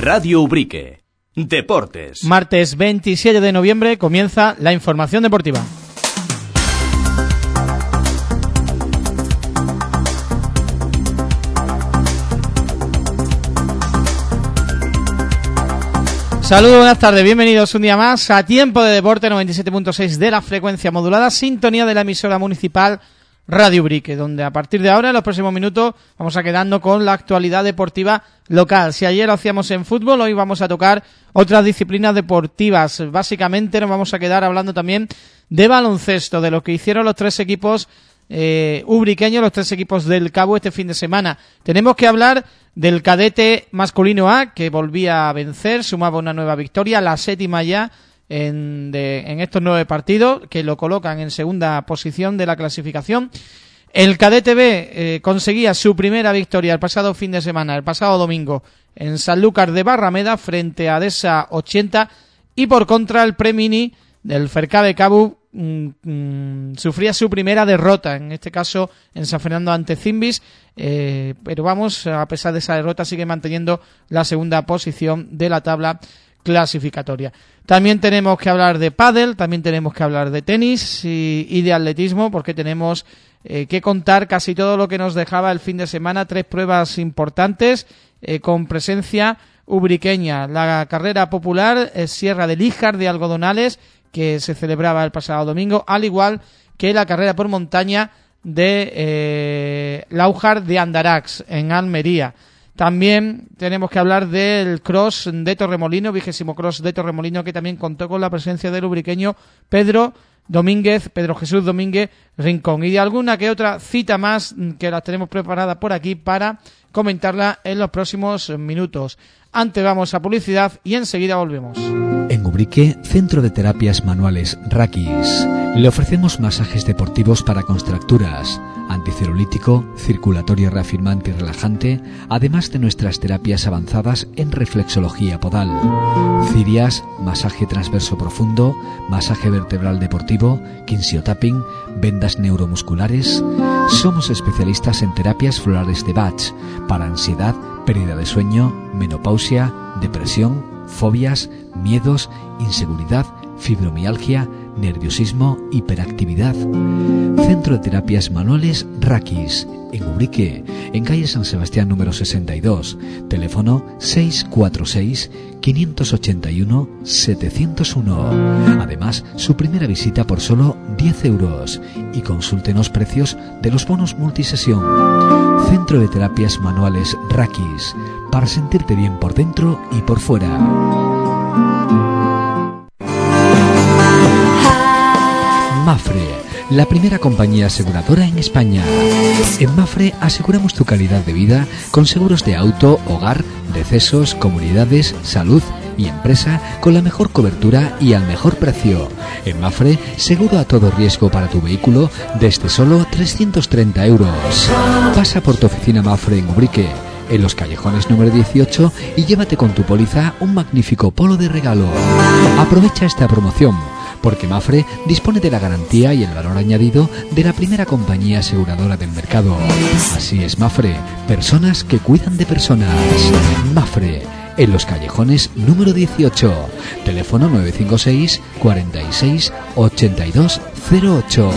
Radio Ubrique. Deportes. Martes 27 de noviembre comienza la información deportiva. Saludos, buenas tardes, bienvenidos un día más a Tiempo de Deporte 97.6 de la frecuencia modulada, sintonía de la emisora municipal Radio Ubrique, donde a partir de ahora, en los próximos minutos, vamos a quedarnos con la actualidad deportiva local. Si ayer lo hacíamos en fútbol, hoy vamos a tocar otras disciplinas deportivas. Básicamente nos vamos a quedar hablando también de baloncesto, de lo que hicieron los tres equipos ubriqueños, los tres equipos del Cabo este fin de semana. Tenemos que hablar del cadete masculino A, que volvía a vencer, sumaba una nueva victoria, la séptima ya en estos 9 partidos, que lo colocan en segunda posición de la clasificación. El cadete B conseguía su primera victoria el pasado fin de semana, el pasado domingo, en Sanlúcar de Barrameda frente a Desa 80, y por contra el Premini del Fercabe Cabo sufría su primera derrota, en este caso en San Fernando ante Zimbis, pero vamos, a pesar de esa derrota sigue manteniendo la segunda posición de la tabla clasificatoria. También tenemos que hablar de pádel, también tenemos que hablar de tenis y de atletismo, porque tenemos que contar casi todo lo que nos dejaba el fin de semana, 3 pruebas importantes con presencia ubriqueña. La carrera popular Sierra de Líjar de Algodonales, que se celebraba el pasado domingo, al igual que la carrera por montaña de Laujar de Andarax, en Almería. También tenemos que hablar del cross de Torremolino, 20º cross de Torremolino, que también contó con la presencia del ubriqueño Pedro Jesús Domínguez Rincón, y de alguna que otra cita más que las tenemos preparadas por aquí para comentarla en los próximos minutos. Antes vamos a publicidad y enseguida volvemos. En Ubrique, Centro de Terapias Manuales Rakis. Le ofrecemos masajes deportivos para contracturas, anticelulítico, circulatorio reafirmante y relajante, además de nuestras terapias avanzadas en reflexología podal, cirias, masaje transverso profundo, masaje vertebral deportivo, kinsiotapping, vendas neuromusculares. Somos especialistas en terapias florales de Bach para ansiedad, pérdida de sueño, menopausia, depresión, fobias, miedos, inseguridad, fibromialgia, nerviosismo, hiperactividad. Centro de Terapias Manuales Rakis, en Ubrique, en calle San Sebastián número 62, teléfono 646-581-701. Además, su primera visita por solo 10 euros, y consúltenos precios de los bonos multisesión. Centro de Terapias Manuales Rakis, para sentirte bien por dentro y por fuera. Mafre, la primera compañía aseguradora en España. En Mafre aseguramos tu calidad de vida con seguros de auto, hogar, decesos, comunidades, salud y empresa, con la mejor cobertura y al mejor precio. En Mafre, seguro a todo riesgo para tu vehículo desde solo 330 euros. Pasa por tu oficina Mafre en Ubrique, en los callejones número 18, y llévate con tu póliza un magnífico polo de regalo. Aprovecha esta promoción, porque Mafre dispone de la garantía y el valor añadido de la primera compañía aseguradora del mercado. Así es Mafre, personas que cuidan de personas. Mafre, en los callejones número 18, teléfono 956 46 82 08.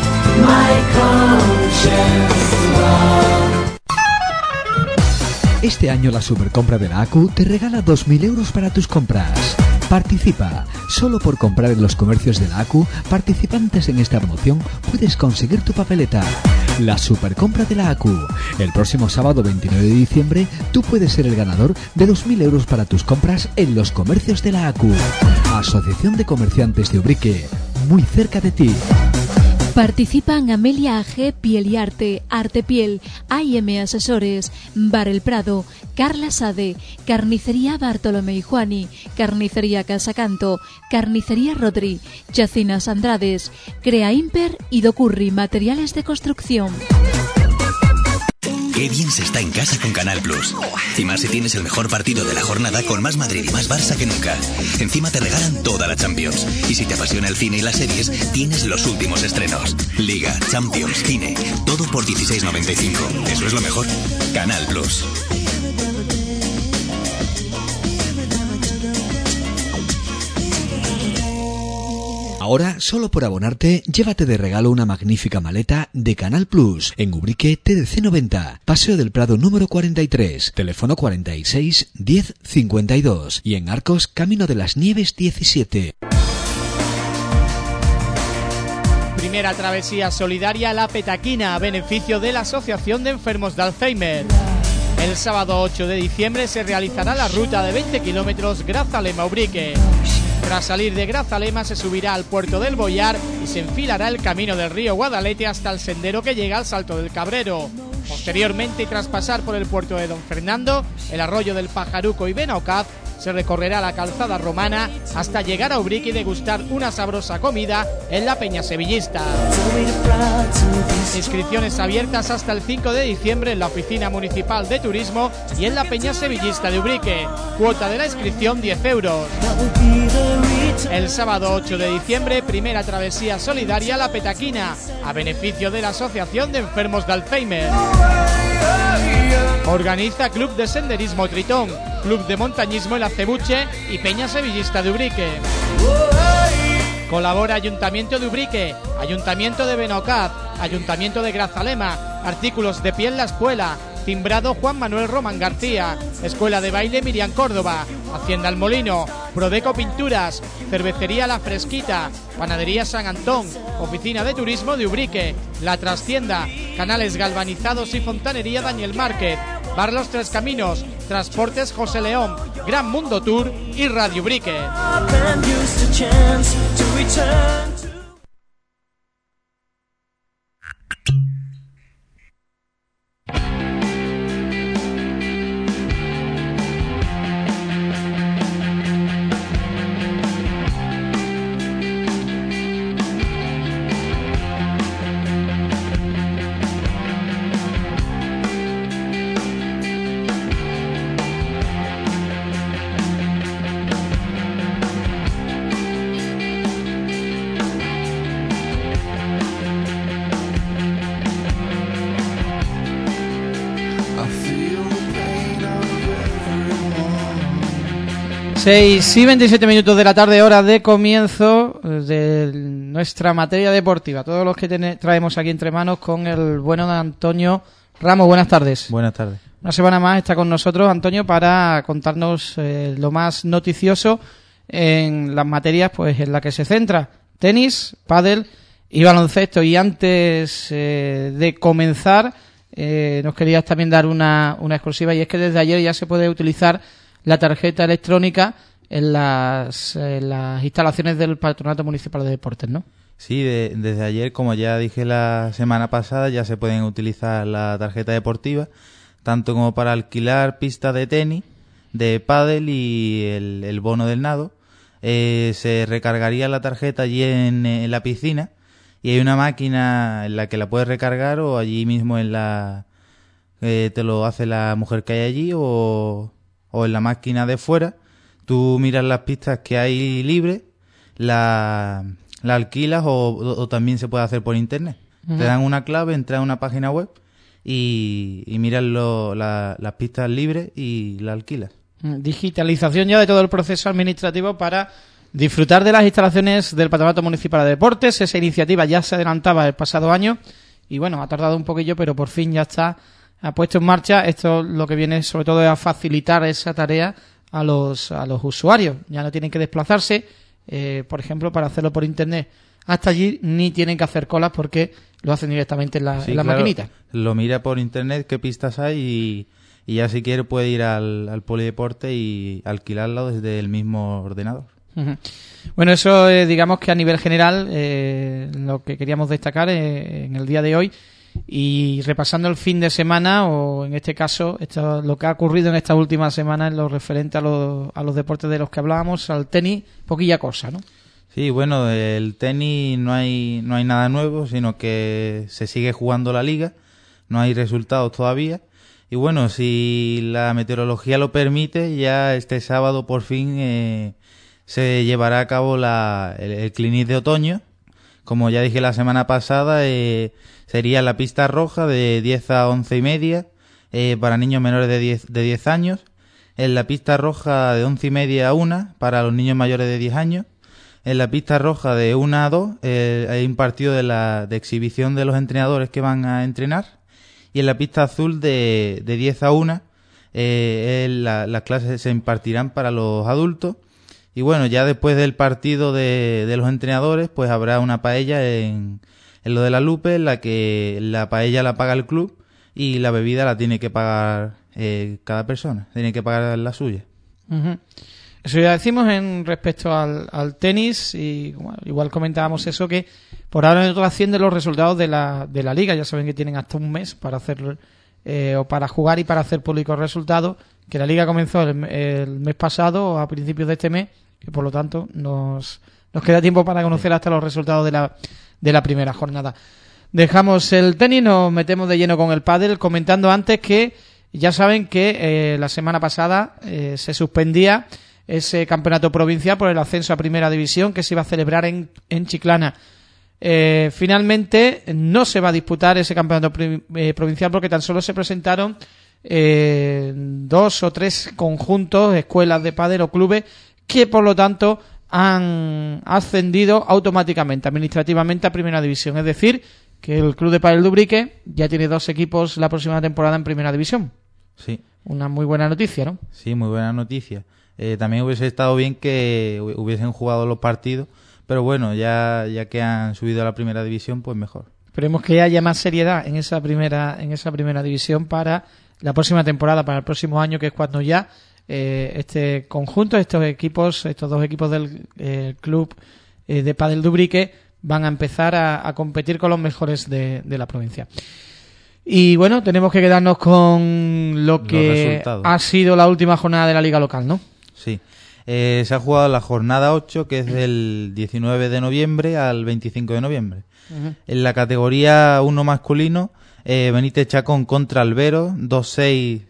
Este año la supercompra de la ACU te regala 2.000 euros para tus compras. Participa. Solo por comprar en los comercios de la ACU participantes en esta promoción puedes conseguir tu papeleta. La supercompra de la ACU. El próximo sábado 29 de diciembre tú puedes ser el ganador de 2.000 euros para tus compras en los comercios de la ACU. Asociación de Comerciantes de Ubrique, muy cerca de ti. Participan Amelia AG Piel y Arte, Arte Piel, AIM Asesores, Bar El Prado, Carla Sade, Carnicería Bartolomé y Juani, Carnicería Casacanto, Carnicería Rodri, Chacinas Andrades, Crea Imper y Docurri Materiales de Construcción. Qué bien se está en casa con Canal Plus. Y más si tienes el mejor partido de la jornada con más Madrid y más Barça que nunca. Encima te regalan toda la Champions. Y si te apasiona el cine y las series, tienes los últimos estrenos. Liga, Champions, cine, todo por 16,95. Eso es lo mejor. Canal Plus. Ahora, solo por abonarte, llévate de regalo una magnífica maleta de Canal Plus en Ubrique TDC 90, Paseo del Prado número 43, teléfono 46 10 52 y en Arcos, Camino de las Nieves 17. Primera travesía solidaria La Petaquina a beneficio de la Asociación de Enfermos de Alzheimer. El sábado 8 de diciembre se realizará la ruta de 20 kilómetros Grazalema-Ubrique. Tras salir de Grazalema se subirá al puerto del Boyar y se enfilará el camino del río Guadalete hasta el sendero que llega al Salto del Cabrero. Posteriormente, y tras pasar por el puerto de Don Fernando, el arroyo del Pajaruco y Benaocaz, se recorrerá la calzada romana hasta llegar a Ubrique y degustar una sabrosa comida en la Peña Sevillista. Inscripciones abiertas hasta el 5 de diciembre en la Oficina Municipal de Turismo y en la Peña Sevillista de Ubrique. Cuota de la inscripción 10 euros. El sábado 8 de diciembre, primera travesía solidaria La Petaquina, a beneficio de la Asociación de Enfermos de Alzheimer. Organiza Club de Senderismo Tritón, Club de Montañismo El Acebuche y Peña Sevillista de Ubrique. Colabora Ayuntamiento de Ubrique, Ayuntamiento de Benaocaz, Ayuntamiento de Grazalema, Artículos de Piel La Escuela, Timbrado Juan Manuel Román García, Escuela de Baile Miriam Córdoba, Hacienda El Molino, Prodeco Pinturas, Cervecería La Fresquita, Panadería San Antón, Oficina de Turismo de Ubrique, La Trastienda, Canales Galvanizados y Fontanería Daniel Márquez, Bar Los Tres Caminos, Transportes José León, Gran Mundo Tour y Radio Ubrique. 6 y 27 minutos de la tarde, hora de comienzo de nuestra materia deportiva. Todos los que traemos aquí entre manos con el bueno de Antonio Ramos. Buenas tardes. Buenas tardes. Una semana más está con nosotros Antonio para contarnos lo más noticioso en las materias pues en las que se centra: tenis, pádel y baloncesto. Y antes de comenzar nos querías también dar una exclusiva, y es que desde ayer ya se puede utilizar la tarjeta electrónica en las instalaciones del Patronato Municipal de Deportes, ¿no? Sí, desde ayer, como ya dije la semana pasada, ya se pueden utilizar la tarjeta deportiva, tanto como para alquilar pistas de tenis, de pádel y el bono del nado. Se recargaría la tarjeta allí en la piscina, y hay una máquina en la que la puedes recargar, o allí mismo en te lo hace la mujer que hay allí, o en la máquina de fuera. Tú miras las pistas que hay libres, la alquilas, o también se puede hacer por internet. Uh-huh. Te dan una clave, entras a una página web y miras las pistas libres y la alquilas. Digitalización ya de todo el proceso administrativo para disfrutar de las instalaciones del Patronato Municipal de Deportes. Esa iniciativa ya se adelantaba el pasado año y bueno, ha tardado un poquillo, pero por fin ya ha puesto en marcha. Esto lo que viene sobre todo es a facilitar esa tarea a los usuarios. Ya no tienen que desplazarse, por ejemplo, para hacerlo por internet hasta allí, ni tienen que hacer colas porque lo hacen directamente en la maquinita. Lo mira por internet qué pistas hay y ya si quiere puede ir al polideporte y alquilarlo desde el mismo ordenador. Uh-huh. Bueno, eso digamos que a nivel general lo que queríamos destacar en el día de hoy. Y repasando el fin de semana, o en este caso lo que ha ocurrido en esta última semana en lo referente a los deportes de los que hablábamos, al tenis, poquilla cosa, ¿no? Sí, bueno, el tenis no hay nada nuevo, sino que se sigue jugando la liga, no hay resultados todavía. Y bueno, si la meteorología lo permite, ya este sábado por fin se llevará a cabo el clinic de otoño. Como ya dije la semana pasada, sería la pista roja de 10 a 11 y media para niños menores de 10 años. En la pista roja de 11 y media a 1 para los niños mayores de 10 años. En la pista roja de 1 a 2 hay un partido de exhibición de los entrenadores que van a entrenar. Y en la pista azul de 10 a 1 las clases se impartirán para los adultos. Y bueno, ya después del partido de los entrenadores, pues habrá una paella en lo de la Lupe, en la que la paella la paga el club y la bebida la tiene que pagar cada persona, tiene que pagar la suya. Uh-huh. Eso ya decimos en respecto al tenis, y bueno, igual comentábamos eso, que por ahora nosotros ascienden los resultados de la liga. Ya saben que tienen hasta un mes para hacer o para jugar y para hacer públicos resultados, que la liga comenzó el mes pasado, a principios de este mes, y por lo tanto nos queda tiempo para conocer hasta los resultados de la primera jornada. Dejamos el tenis, nos metemos de lleno con el pádel, comentando antes que ya saben que la semana pasada se suspendía ese campeonato provincial por el ascenso a primera división que se iba a celebrar en Chiclana. Finalmente no se va a disputar ese campeonato provincial porque tan solo se presentaron 2 o 3 conjuntos, escuelas de pádel o clubes, que por lo tanto han ascendido automáticamente, administrativamente a primera división. Es decir, que el Club de Pádel de Ubrique ya tiene 2 equipos la próxima temporada en primera división. Sí. Una muy buena noticia, ¿no? Sí, muy buena noticia. También hubiese estado bien que hubiesen jugado los partidos, pero bueno, ya que han subido a la primera división, pues mejor. Esperemos que haya más seriedad en esa primera división para la próxima temporada, para el próximo año, que es cuando ya este conjunto, estos 2 equipos del Club de Pádel de Ubrique van a empezar a competir con los mejores de la provincia. Y bueno, tenemos que quedarnos con lo que ha sido la última jornada de la liga local, ¿no? Sí. Se ha jugado la jornada 8, que es del 19 de noviembre al 25 de noviembre. Uh-huh. En la categoría 1 masculino, Benítez Chacón contra Albero, 2-6,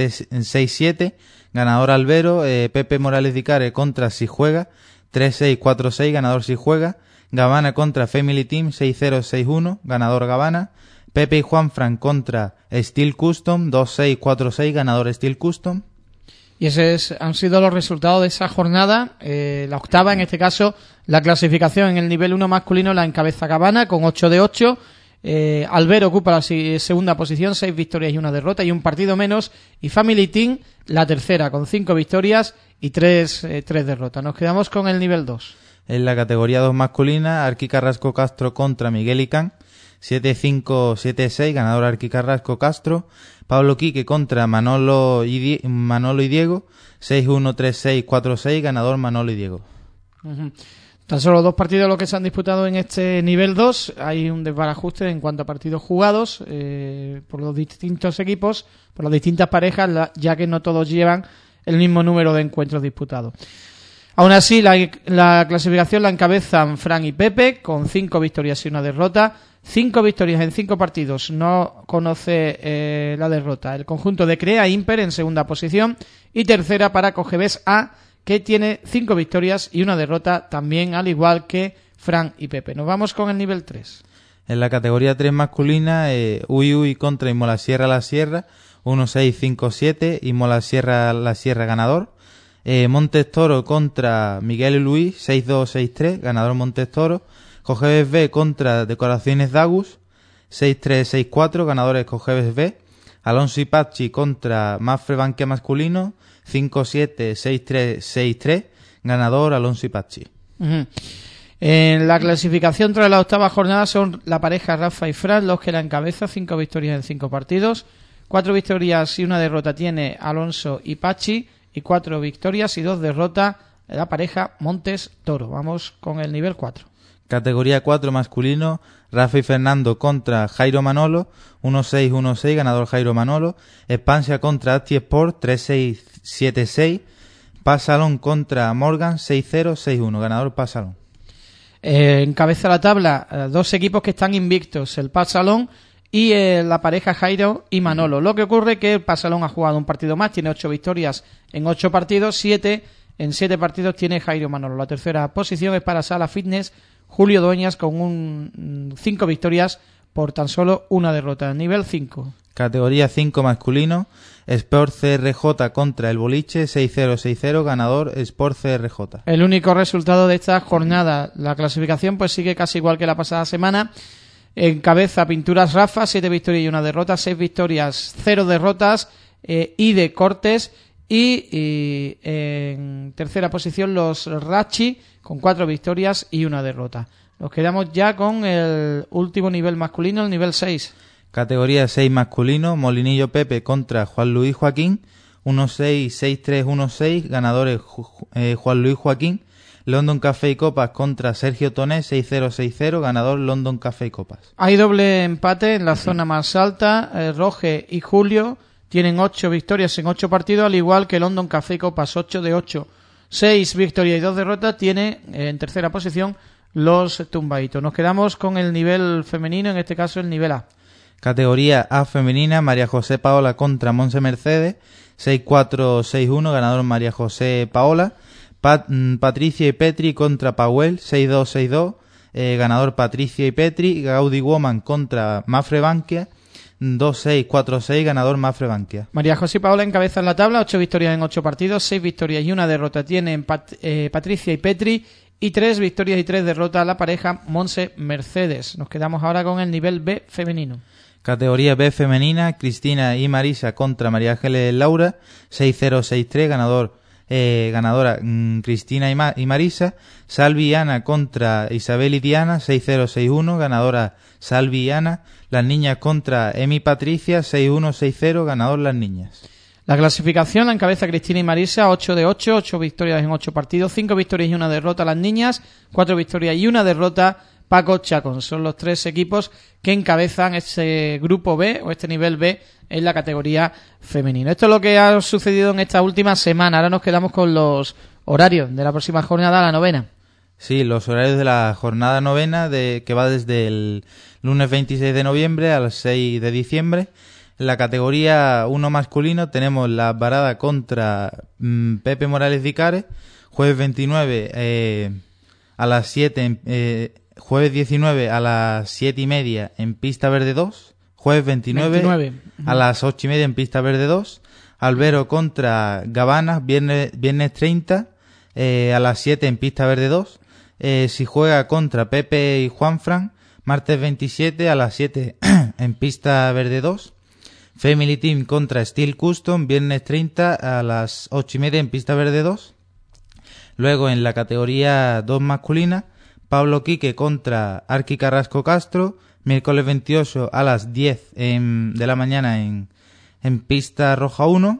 6-7, ganador Albero. Pepe Morales Dicare contra Si Juega, 3-6, 4-6, ganador Si Juega. Gavana contra Family Team, 6-0, 6-1, ganador Gavana. Pepe y Juanfran contra Steel Custom, 2-6, 4-6, ganador Steel Custom. Y esos han sido los resultados de esa jornada, la octava, en este caso, la clasificación en el nivel 1 masculino la encabeza Gavana con 8 de 8. Albero ocupa la segunda posición, 6 victorias y 1 derrota y un partido menos. Y Family Team la tercera con 5 victorias y 3 derrotas. Nos quedamos con el nivel 2. En la categoría 2 masculina, Arqui Carrasco Castro contra Miguel Icán, 7-5, 7-6, ganador Arqui Carrasco Castro. Pablo Quique contra Manolo y Diego, 6-1, 3-6, 4-6, ganador Manolo y Diego. Uh-huh. Tan solo 2 partidos los que se han disputado en este nivel 2. Hay un desbarajuste en cuanto a partidos jugados por los distintos equipos, por las distintas parejas, ya que no todos llevan el mismo número de encuentros disputados. Aún así, la clasificación la encabezan Fran y Pepe con 5 victorias y 1 derrota. 5 victorias en 5 partidos, no conoce la derrota. El conjunto de Crea Imper en segunda posición y tercera para Cogebes A, que tiene 5 victorias y 1 derrota, también al igual que Fran y Pepe. Nos vamos con el nivel 3. En la categoría 3 masculina, Uy contra Imolasierra La Sierra, 1-6, 5-7, Imolasierra La Sierra ganador. Montes Toro contra Miguel y Luis, 6-2, 6-3, ganador Montes Toro. Cogebes B contra Decoraciones Dagus, 6-3, 6-4, ganadores Cogebes B. Alonso y Pachi contra Mafre Banque masculino, 5-7, 6-3, 6-3, ganador Alonso y Pachi. Uh-huh. En la clasificación tras la octava jornada son la pareja Rafa y Fran los que la encabeza, 5 victorias en 5 partidos. 4 victorias y 1 derrota tiene Alonso y Pachi, y 4 victorias y 2 derrotas la pareja Montes Toro. Vamos con el nivel 4. Categoría 4 masculino, Rafa y Fernando contra Jairo Manolo, 1-6, 1-6, ganador Jairo Manolo. Expansia contra Asti Sport, 3-6, 7-6. Pasalón contra Morgan, 6-0, 6-1, ganador Pasalón. Encabeza la tabla 2 equipos que están invictos, el Pasalón y la pareja Jairo y Manolo. Lo que ocurre es que el Pasalón ha jugado un partido más, tiene 8 victorias en 8 partidos, 7 en 7 partidos tiene Jairo Manolo. La tercera posición es para Sala Fitness, Julio Dueñas con 5 victorias por tan solo 1 derrota. Nivel 5. Categoría 5 masculino, Sport CRJ contra el Boliche, 6-0-6-0, ganador Sport CRJ. El único resultado de esta jornada. La clasificación pues sigue casi igual que la pasada semana. Encabeza Pinturas Rafa, 7 victorias y 1 derrota, 6 victorias, 0 derrotas, y de Cortes. Y en tercera posición los Rachi, con 4 victorias y 1 derrota. Nos quedamos ya con el último nivel masculino, el nivel 6. Categoría 6 masculino, Molinillo Pepe contra Juan Luis Joaquín, 1-6, 6-3, 1-6, ganadores Juan Luis Joaquín. London Café y Copas contra Sergio Toné, 6-0, 6-0, ganador London Café y Copas. Hay doble empate en la zona más alta. Roge y Julio tienen 8 victorias en 8 partidos, al igual que London Café y Copas, 8 de 8. 6 victorias y 2 derrotas tiene en tercera posición los Tumbaitos. Nos quedamos con el nivel femenino, en este caso el nivel A. Categoría A femenina, María José Paola contra Monse Mercedes, 6-4, 6-1, ganador María José Paola. Patricia y Petri contra Pauel, 6-2, 6-2, ganador Patricia y Petri. Gaudi Woman contra Mafre Bankia, 2-6, 4-6, ganador Mafre Bankia. María José Paola encabeza en la tabla, 8 victorias en 8 partidos, 6 victorias y 1 derrota tienen Patricia y Petri, y 3 victorias y 3 derrotas la pareja Monse Mercedes. Nos quedamos ahora con el nivel B femenino. Categoría B femenina, Cristina y Marisa contra María Ángeles Laura, 6-0, 6-3, ganadora Cristina y Marisa. Salvi y Ana contra Isabel y Diana, 6-0, 6-1, ganadora Salvi y Ana. Las niñas contra Emi y Patricia, 6-1, 6-0, ganador las niñas. La clasificación la encabeza Cristina y Marisa, 8 de 8, 8 victorias en 8 partidos, 5 victorias y 1 derrota las niñas, 4 victorias y 1 derrota Paco Chacón. Son los 3 equipos que encabezan este grupo B o este nivel B en la categoría femenina. Esto es lo que ha sucedido en esta última semana. Ahora nos quedamos con los horarios de la próxima jornada, la novena. Sí, los horarios de la jornada novena que va desde el lunes 26 de noviembre al 6 de diciembre. En la categoría 1 masculino tenemos la Varada contra Pepe Morales Vicares, jueves 29 a las 7 jueves 19 a las 7:30 en Pista Verde 2. Jueves 29. A las 8:30 en Pista Verde 2. Albero contra Gabanas, viernes 30 a las 7 en Pista Verde 2. Si juega contra Pepe y Juanfran, martes 27 a las 7 en Pista Verde 2. Family Team contra Steel Custom, viernes 30 a las 8:30 en Pista Verde 2. Luego en la categoría 2 masculina, Pablo Quique contra Arqui Carrasco Castro, miércoles 28 a las 10 de la mañana en Pista Roja 1.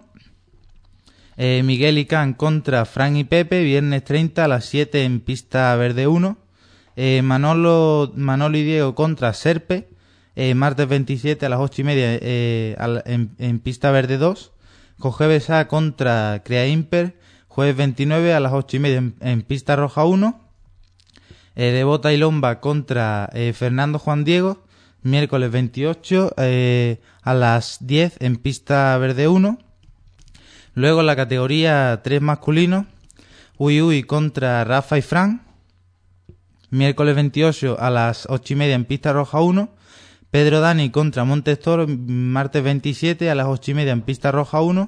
Miguel y Can contra Fran y Pepe, viernes 30 a las 7 en Pista Verde 1. Manolo y Diego contra Serpe, martes 27 a las 8:30 en Pista Verde 2. José Besá contra Crea Imper, jueves 29 a las 8:30 en Pista Roja 1. Devota y Lomba contra Fernando Juan Diego, miércoles 28 a las 10 en Pista Verde 1. Luego en la categoría 3 masculino, Uy contra Rafa y Fran, miércoles 28 a las 8:30 en Pista Roja 1. Pedro Dani contra Montes Toro, martes 27 a las 8:30 en Pista Roja 1.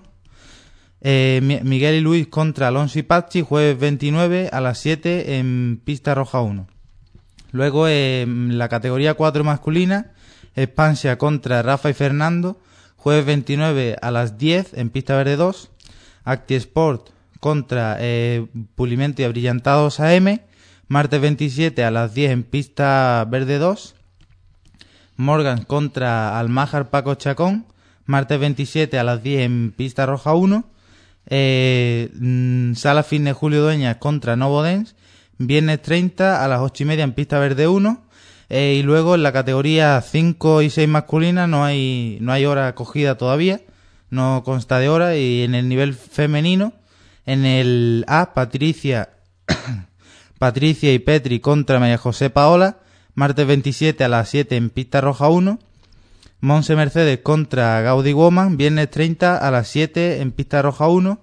Miguel y Luis contra Alonso y Pachi, jueves 29 a las 7 en Pista Roja 1. Luego en la categoría 4 masculina, Espancia contra Rafa y Fernando, jueves 29 a las 10 en Pista Verde 2. Acti Sport contra Pulimento y Abrillantados AM, martes 27 a las 10 en Pista Verde 2. Morgan contra Almájar Paco Chacón, martes 27 a las 10 en Pista Roja 1. Sala Fitness Julio Dueñas contra Novo Dance, viernes 30 a las 8:30 en Pista Verde 1. Y luego en la categoría 5 y 6 masculina no hay hora cogida todavía, no consta de hora. Y en el nivel femenino, en el A, Patricia y Petri contra María José Paola, martes 27 a las 7 en Pista Roja 1. Monse Mercedes contra Gaudi Woman, viernes 30 a las 7 en Pista Roja 1.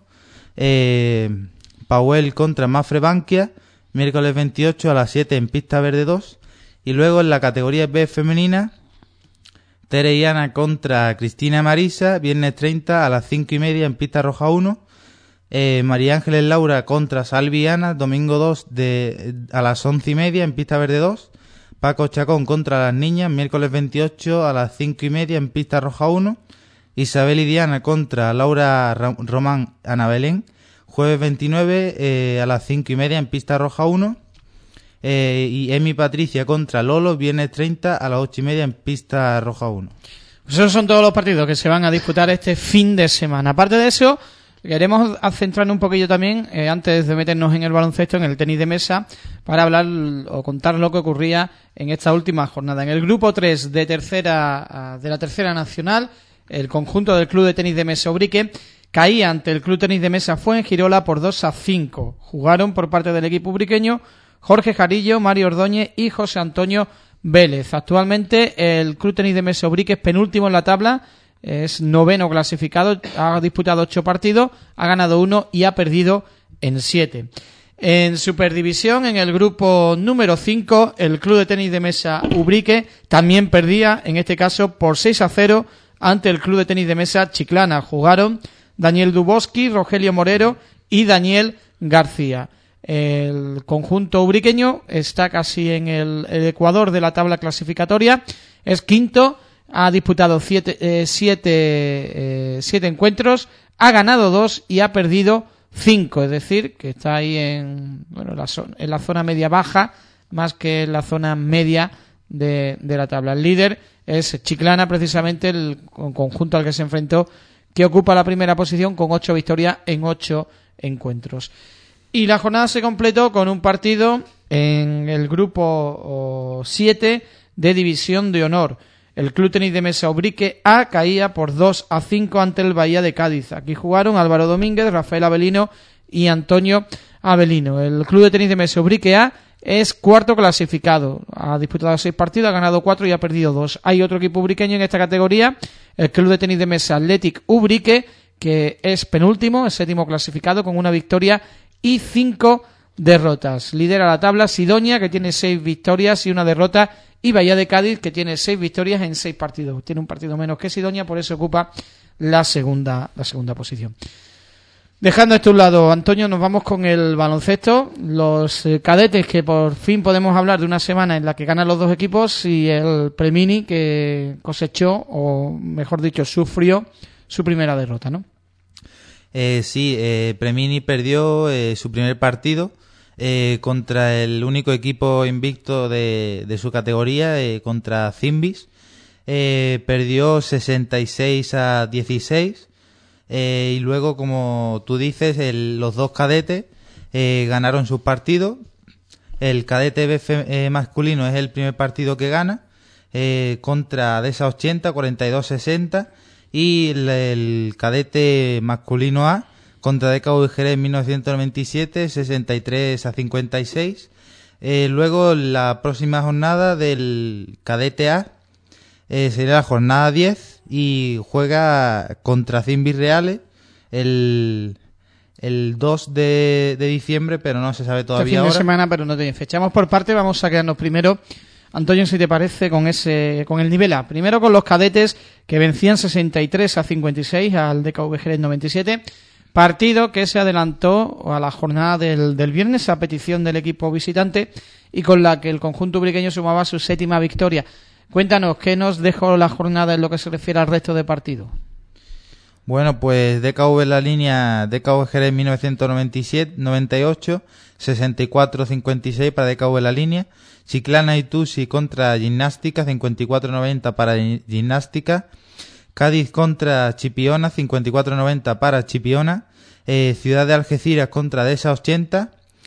Pauel contra Mafre Bankia, miércoles 28 a las 7 en Pista Verde 2. Y luego en la categoría B femenina Tere y Ana contra Cristina y Marisa, viernes 30 a las 5:30 en pista roja 1. María Ángeles Laura contra Salvi y Ana, domingo 2 a las 11:30 en pista verde 2. Paco Chacón contra las niñas, miércoles 28 a las 5:30 en pista roja 1. Isabel y Diana contra Laura Román Ana Belén, jueves 29 a las 5:30 en pista roja 1. Y Emi Patricia contra Lolo, viernes 30 a las 8:30 en pista roja 1. Pues esos son todos los partidos que se van a disputar este fin de semana. Aparte de eso, queremos centrarnos un poquillo también, antes de meternos en el baloncesto, en el tenis de mesa, para hablar o contar lo que ocurría en esta última jornada. En el grupo 3 de la tercera nacional, el conjunto del Club de Tenis de Mesa Ubrique caía ante el Club Tenis de Mesa Fuengirola por 2-5. Jugaron por parte del equipo ubriqueño Jorge Jarillo, Mario Ordóñez y José Antonio Vélez. Actualmente el Club Tenis de Mesa Ubrique es penúltimo en la tabla, es noveno clasificado, ha disputado 8 partidos, ha ganado 1 y ha perdido en 7. En Superdivisión, en el grupo número 5, el Club de Tenis de Mesa Ubrique también perdía, en este caso por 6-0, ante el Club de Tenis de Mesa Chiclana. Jugaron Daniel Duboski, Rogelio Morero y Daniel García. El conjunto ubriqueño está casi en el ecuador de la tabla clasificatoria, es quinto, ha disputado 7 encuentros, ha ganado 2 y ha perdido 5, es decir, que está ahí en la zona media-baja, más que en la zona media de la tabla. El líder es Chiclana, precisamente el conjunto al que se enfrentó, que ocupa la primera posición con 8 victorias en 8 encuentros. Y la jornada se completó con un partido en el grupo 7 de División de Honor. El Club Tenis de Mesa Ubrique A caía por 2-5 ante el Bahía de Cádiz. Aquí jugaron Álvaro Domínguez, Rafael Avelino y Antonio Avelino. El Club de Tenis de Mesa Ubrique A es cuarto clasificado. Ha disputado 6 partidos, ha ganado 4 y ha perdido 2. Hay otro equipo ubriqueño en esta categoría, el Club de Tenis de Mesa Athletic Ubrique, que es penúltimo, es séptimo clasificado con 1 victoria y 5 derrotas. Lidera la tabla Sidonia, que tiene 6 victorias y 1 derrota, y Bahía de Cádiz, que tiene 6 victorias en 6 partidos. Tiene un partido menos que Sidonia, por eso ocupa la segunda posición. Dejando esto a un lado, Antonio, nos vamos con el baloncesto. Los cadetes, que por fin podemos hablar de una semana en la que ganan los dos equipos, y el Premini, que cosechó, o mejor dicho, sufrió su primera derrota, ¿no? Sí, Premini perdió su primer partido contra el único equipo invicto de su categoría, contra Zimbis. Perdió 66-16. Y luego, como tú dices, los dos cadetes ganaron sus partidos. El cadete B masculino es el primer partido que gana, contra Desa 80, 42-60. Y el cadete masculino A contra DKV Jerez 1997, 63-56. Luego la próxima jornada del cadete A sería la jornada 10 y juega contra Zimbis Reales el 2 de diciembre, pero no se sabe todavía ahora. Fin de semana, pero no tiene fecha. Vamos por parte, vamos a quedarnos primero, Antonio, si te parece, con el nivel A. Primero con los cadetes, que vencían 63-56 al DKV Jerez 97. Partido que se adelantó a la jornada del viernes a petición del equipo visitante, y con la que el conjunto ubriqueño sumaba su 7ª victoria. Cuéntanos, ¿qué nos dejó la jornada en lo que se refiere al resto de partidos? Bueno, pues DKV en la línea, DKV Jerez 1997-98, 64-56 para DKV en la línea. Chiclana y Tusi contra Gimnástica, 54-90 para Gimnástica. Cádiz contra Chipiona, 54-90 para Chipiona. Ciudad de Algeciras contra Desa 80,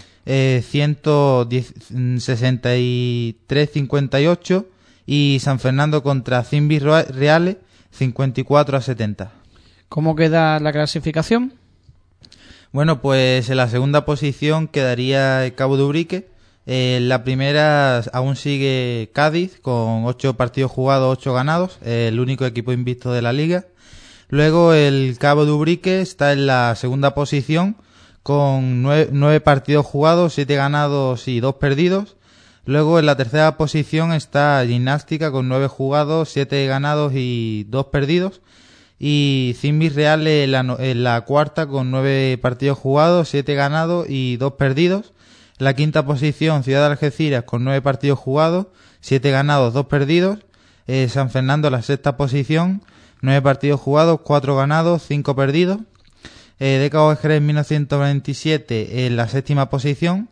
63-58. Y San Fernando contra Zimbis Reales, 54-70. ¿Cómo queda la clasificación? Bueno, pues en la segunda posición quedaría el Cabo de Ubrique. En la primera aún sigue Cádiz con 8 partidos jugados, 8 ganados, el único equipo invicto de la liga. Luego el Cabo de Ubrique está en la segunda posición con 9 partidos jugados, 7 ganados y 2 perdidos. Luego en la tercera posición está Gimnástica con 9 jugados, 7 ganados y 2 perdidos. Y Cimbis Real en la cuarta con 9 partidos jugados, 7 ganados y 2 perdidos. La quinta posición Ciudad de Algeciras con 9 partidos jugados, 7 ganados, 2 perdidos. San Fernando en la sexta posición, 9 partidos jugados, 4 ganados, 5 perdidos. DKV Jerez 1927 en la séptima posición,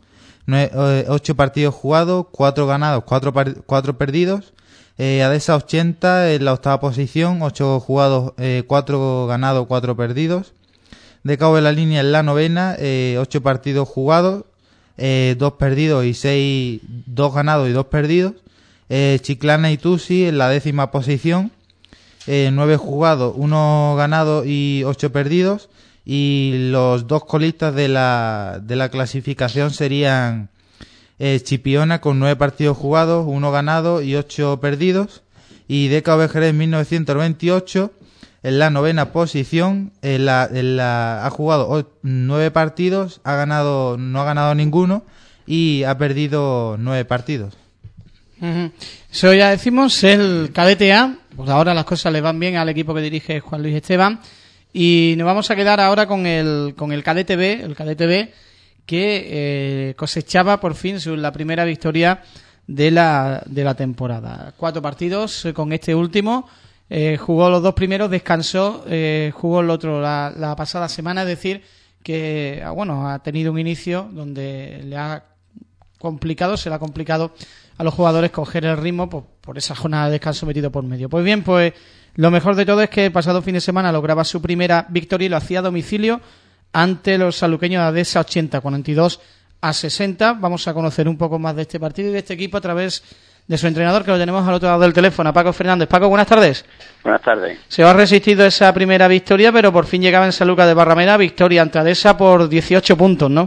8 partidos jugados, 4 ganados, 4 perdidos. Adesa 80 en la octava posición, 8 jugados, 4 ganados, 4 perdidos. DKV La Línea en la novena, 8 partidos jugados, 2 perdidos y 2 ganados y 2 perdidos. Chiclana y Tusi en la décima posición, 9 jugados, 1 ganado y 8 perdidos. Y los dos colistas de la clasificación serían Chipiona con 9 partidos jugados, 1 ganado y 8 perdidos. Y DKV Jerez 1928 en la novena posición, ha jugado 9 partidos, no ha ganado ninguno y ha perdido 9 partidos. Eso ya decimos el cadete A, pues ahora las cosas le van bien al equipo que dirige Juan Luis Esteban. Y nos vamos a quedar ahora con el cadete B, que cosechaba por fin la primera victoria de la temporada. 4 partidos con este último, jugó los 2 primeros, descansó, jugó el otro la pasada semana, es decir, que ha tenido un inicio donde se le ha complicado a los jugadores coger el ritmo por esa jornada de descanso metido por medio. Pues bien, lo mejor de todo es que el pasado fin de semana lograba su primera victoria y lo hacía a domicilio ante los saluqueños de Adesa 80, 42-60. Vamos a conocer un poco más de este partido y de este equipo a través de su entrenador, que lo tenemos al otro lado del teléfono, a Paco Fernández. Paco, buenas tardes. Buenas tardes. Se ha resistido esa primera victoria, pero por fin llegaba en Sanlúcar de Barrameda, victoria ante Adesa por 18 puntos, ¿no?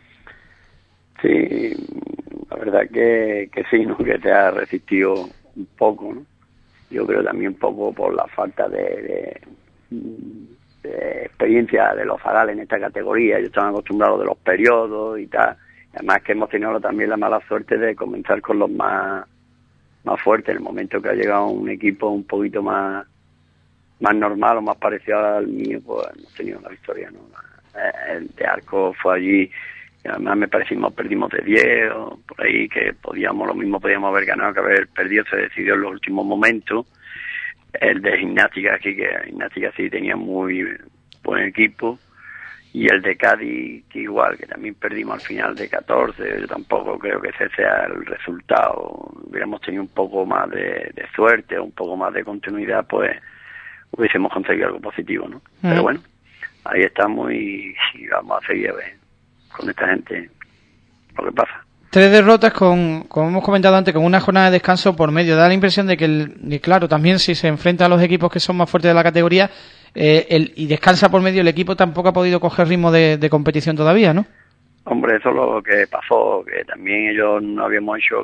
Sí, la verdad que sí, ¿no? Que te ha resistido un poco, ¿no? Yo creo también un poco por la falta de experiencia de los zagales en esta categoría. Ellos están acostumbrados de los periodos y tal. Además que hemos tenido también la mala suerte de comenzar con los más fuertes. En el momento que ha llegado un equipo un poquito más normal o más parecido al mío, pues hemos tenido una victoria, ¿no? El de Arco fue allí, y además me parecimos perdimos de 10 o por ahí, que podíamos haber ganado que haber perdido. Se decidió en los últimos momentos. El de Gimnástica aquí, que Gimnástica sí tenía muy buen equipo, y el de Cádiz, que igual, que también perdimos al final de 14. Yo tampoco creo que ese sea el resultado. Hubiéramos tenido un poco más de suerte, un poco más de continuidad, pues hubiésemos conseguido algo positivo, ¿no? Pero bueno, ahí estamos y vamos a seguir a ver con esta gente lo que pasa. 3 derrotas como hemos comentado antes, con una jornada de descanso por medio. Da la impresión de que claro, también si se enfrenta a los equipos que son más fuertes de la categoría y descansa por medio, el equipo tampoco ha podido coger ritmo de competición todavía, ¿no? Hombre, eso es lo que pasó, que también ellos no habíamos hecho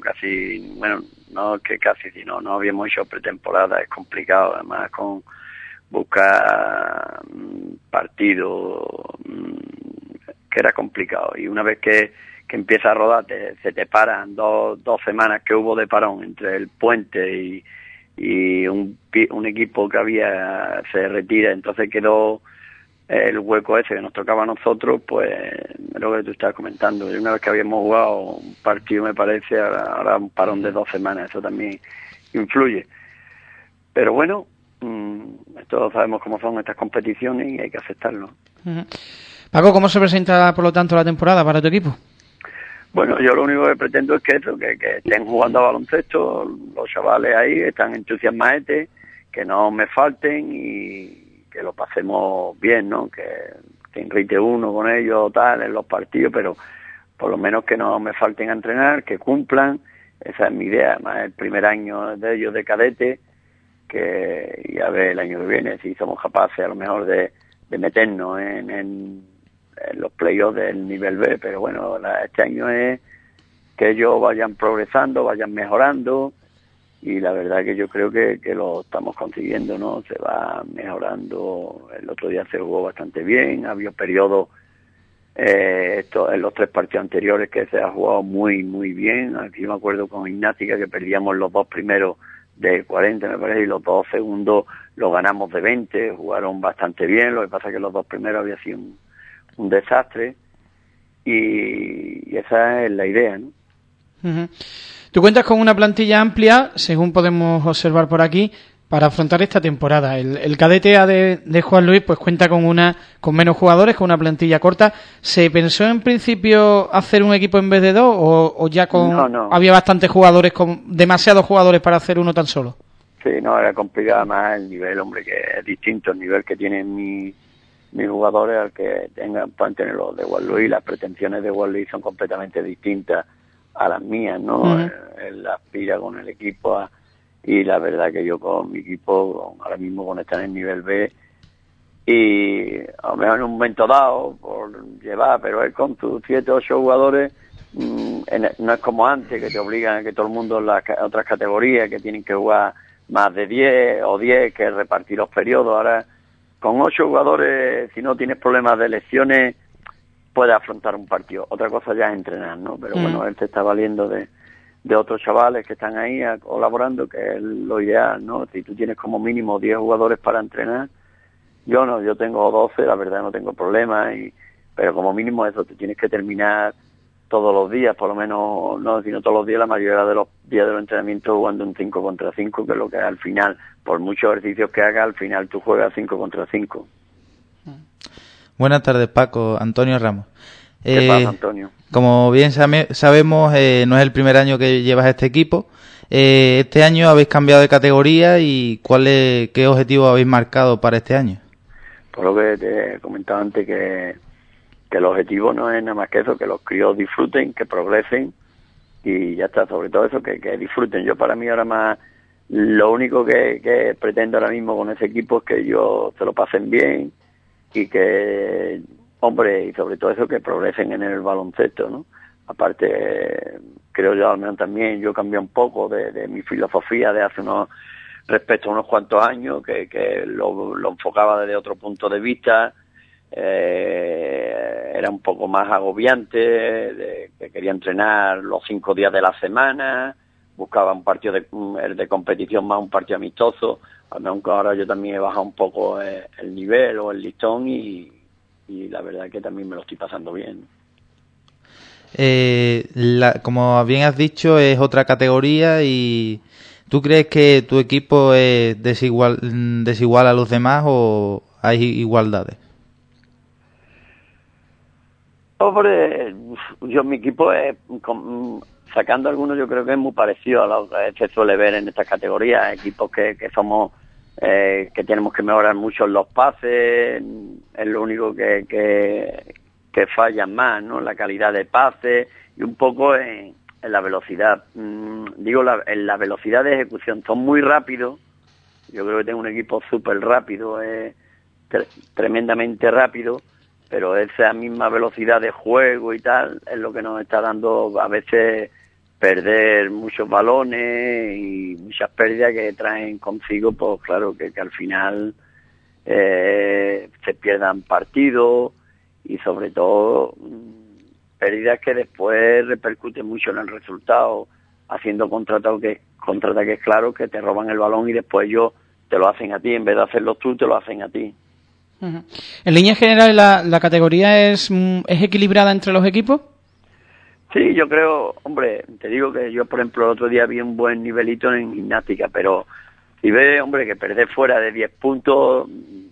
sino no habíamos hecho pretemporada. Es complicado, además, con buscar partidos, que era complicado. Y una vez que empieza a rodar, se te paran dos semanas que hubo de parón entre el puente y un equipo que había se retira. Entonces quedó el hueco ese que nos tocaba a nosotros, pues es lo que tú estás comentando. Y una vez que habíamos jugado un partido, me parece, ahora un parón de 2 semanas, eso también influye. Pero bueno, todos sabemos cómo son estas competiciones y hay que aceptarlo. Paco, ¿cómo se presenta, por lo tanto, la temporada para tu equipo? Bueno, yo lo único que pretendo es que estén jugando a baloncesto, los chavales ahí están entusiasmados, que no me falten y que lo pasemos bien, ¿no? Que enrite uno con ellos tal en los partidos, pero por lo menos que no me falten a entrenar, que cumplan. Esa es mi idea. Además, el primer año de ellos de cadete, que ya ve el año que viene si somos capaces a lo mejor de meternos en los playoffs del nivel B, pero bueno, este año es que ellos vayan progresando, vayan mejorando, y la verdad que yo creo que lo estamos consiguiendo, ¿no? Se va mejorando. El otro día se jugó bastante bien, había periodos En los 3 partidos anteriores que se ha jugado muy bien. Aquí me acuerdo con Ignática que perdíamos los 2 primeros de 40, me parece, y los 2 segundos los ganamos de 20, jugaron bastante bien. Lo que pasa es que los 2 primeros había sido un desastre, y esa es la idea, ¿no? Uh-huh. Tú cuentas con una plantilla amplia, según podemos observar por aquí, para afrontar esta temporada. El cadete A de Juan Luis pues cuenta con menos jugadores, con una plantilla corta. ¿Se pensó en principio hacer un equipo en vez de 2 o ya No. había bastantes jugadores, con demasiados jugadores para hacer uno tan solo? Sí, no, era complicado más el nivel, hombre, que es distinto el nivel que tienen mis jugadores al que puedan tener los de Juan Luis. Las pretensiones de Juan Luis son completamente distintas a las mías, ¿no? Uh-huh. Él aspira con el equipo y la verdad que yo con mi equipo ahora mismo con estar en nivel B, y a lo mejor en un momento dado por llevar, pero él con tus 7 o 8 jugadores no es como antes, que te obligan a que todo el mundo en las otras categorías que tienen que jugar más de 10 o 10, que repartir los periodos. Ahora con 8 jugadores, si no tienes problemas de lesiones, puedes afrontar un partido. Otra cosa ya es entrenar, ¿no? Pero bueno, él se está valiendo de otros chavales que están ahí colaborando, que es lo ideal, ¿no? Si tú tienes como mínimo 10 jugadores para entrenar, yo tengo 12, la verdad no tengo problemas, pero como mínimo eso, te tienes que terminar todos los días, por lo menos, no, sino todos los días, la mayoría de los días de los entrenamientos jugando un 5 contra 5, que es lo que al final, por muchos ejercicios que hagas, al final tú juegas 5 contra 5. Buenas tardes, Paco. Antonio Ramos. ¿Qué pasa, Antonio? Como bien sabemos, no es el primer año que llevas este equipo. Este año habéis cambiado de categoría, y ¿qué objetivo habéis marcado para este año? Por lo que te he comentado antes, que el objetivo no es nada más que eso, que los críos disfruten, que progresen, y ya está. Sobre todo eso, que disfruten. Yo, para mí ahora más, lo único que pretendo ahora mismo con ese equipo es que ellos se lo pasen bien, y que, hombre, y sobre todo eso, que progresen en el baloncesto, ¿no? Aparte, creo yo, al menos también, yo cambié un poco de mi filosofía de hace respecto a unos cuantos años, que lo enfocaba desde otro punto de vista. Era un poco más agobiante, que quería entrenar los 5 días de la semana, buscaba un partido de competición más un partido amistoso. Aunque ahora yo también he bajado un poco el nivel o el listón, y la verdad es que también me lo estoy pasando bien. Como bien has dicho, es otra categoría, y ¿tú crees que tu equipo es desigual a los demás, o hay igualdades? Hombre, mi equipo es, sacando algunos, yo creo que es muy parecido a lo que se suele ver en estas categorías. Equipos que somos, que tenemos que mejorar mucho en los pases, es lo único que fallan más, ¿no? La calidad de pases, y un poco en la velocidad. En la velocidad de ejecución. Son muy rápidos. Yo creo que tengo un equipo súper rápido, tremendamente rápido, pero esa misma velocidad de juego y tal es lo que nos está dando a veces perder muchos balones y muchas pérdidas que traen consigo, pues claro, que al final se pierdan partidos, y sobre todo pérdidas que después repercuten mucho en el resultado, haciendo contraataques, claro, que te roban el balón y después ellos te lo hacen a ti, en vez de hacerlo tú, te lo hacen a ti. Uh-huh. En líneas generales, la categoría es equilibrada entre los equipos. Sí, yo creo, hombre, te digo que yo, por ejemplo, el otro día vi un buen nivelito en gimnástica, pero si ves, hombre, que perder fuera de 10 puntos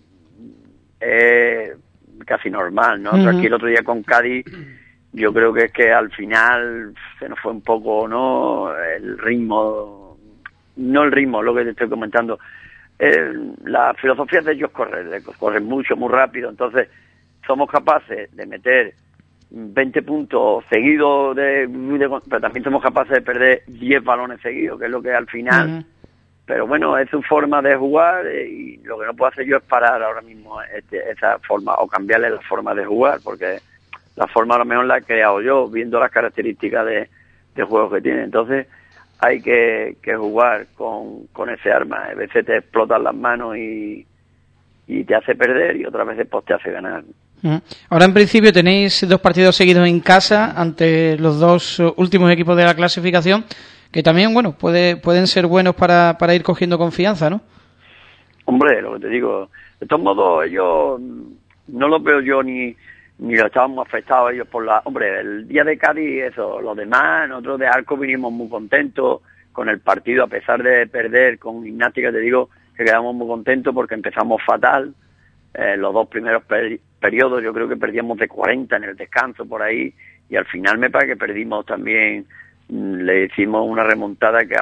es casi normal, ¿no? Uh-huh. Aquí el otro día con Cádiz, yo creo que es que al final se nos fue un poco, ¿no? El ritmo, lo que te estoy comentando. La filosofía de ellos corren mucho, muy rápido, entonces somos capaces de meter 20 puntos seguidos, pero también somos capaces de perder 10 balones seguidos, que es lo que al final... Uh-huh. Pero bueno, es su forma de jugar, y lo que no puedo hacer yo es parar ahora mismo esa forma, o cambiarle la forma de jugar, porque la forma a lo mejor la he creado yo, viendo las características de juego que tiene. Entonces hay que jugar con ese arma. A veces te explotan las manos y te hace perder, y otras veces pues te hace ganar. Ahora en principio tenéis 2 partidos seguidos en casa ante los 2 últimos equipos de la clasificación, que también, bueno, pueden ser buenos para ir cogiendo confianza, ¿no? Hombre, lo que te digo, de todos modos, ellos no los veo yo ni lo estábamos afectados ellos por la... Hombre, el día de Cádiz, eso, los demás, nosotros de Arco vinimos muy contentos con el partido, a pesar de perder con Gimnástica, te digo que quedamos muy contentos porque empezamos fatal. Los 2 primeros periodos yo creo que perdíamos de 40 en el descanso por ahí, y al final me parece que perdimos también, le hicimos una remontada que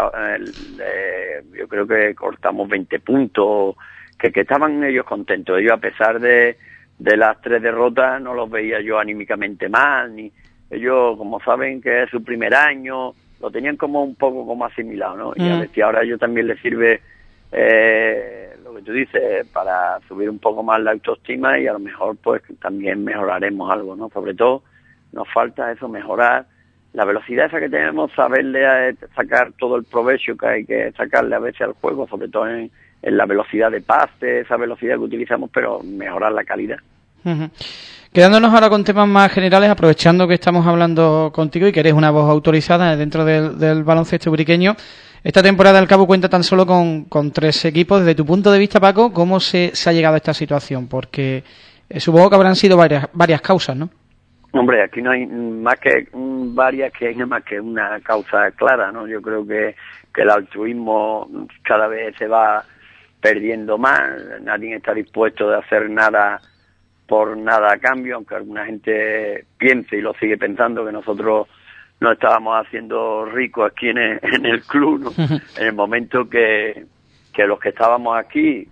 yo creo que cortamos 20 puntos, que estaban ellos contentos. Ellos, a pesar de las 3 derrotas, no los veía yo anímicamente mal, ni ellos, como saben que es su primer año, lo tenían como un poco como asimilado, ¿no? Y a ver si ahora a ellos también les sirve lo que tú dices, para subir un poco más la autoestima, y a lo mejor pues también mejoraremos algo, ¿no? Sobre todo nos falta eso, mejorar la velocidad esa que tenemos, saberle sacar todo el provecho que hay que sacarle a veces al juego, sobre todo en la velocidad de pase, esa velocidad que utilizamos, pero mejorar la calidad. Quedándonos ahora con temas más generales, aprovechando que estamos hablando contigo y que eres una voz autorizada dentro del baloncesto ubriqueño, esta temporada el Cabo cuenta tan solo con 3 equipos. Desde tu punto de vista, Paco, ¿cómo se ha llegado a esta situación? Porque supongo que habrán sido varias causas, ¿no? Hombre, aquí no hay más que más que una causa clara, ¿no? Yo creo que el altruismo cada vez se va perdiendo más, nadie está dispuesto de hacer nada por nada a cambio, aunque alguna gente piense y lo sigue pensando que nosotros no estábamos haciendo ricos aquí en el club, ¿no? En el momento que los que estábamos aquí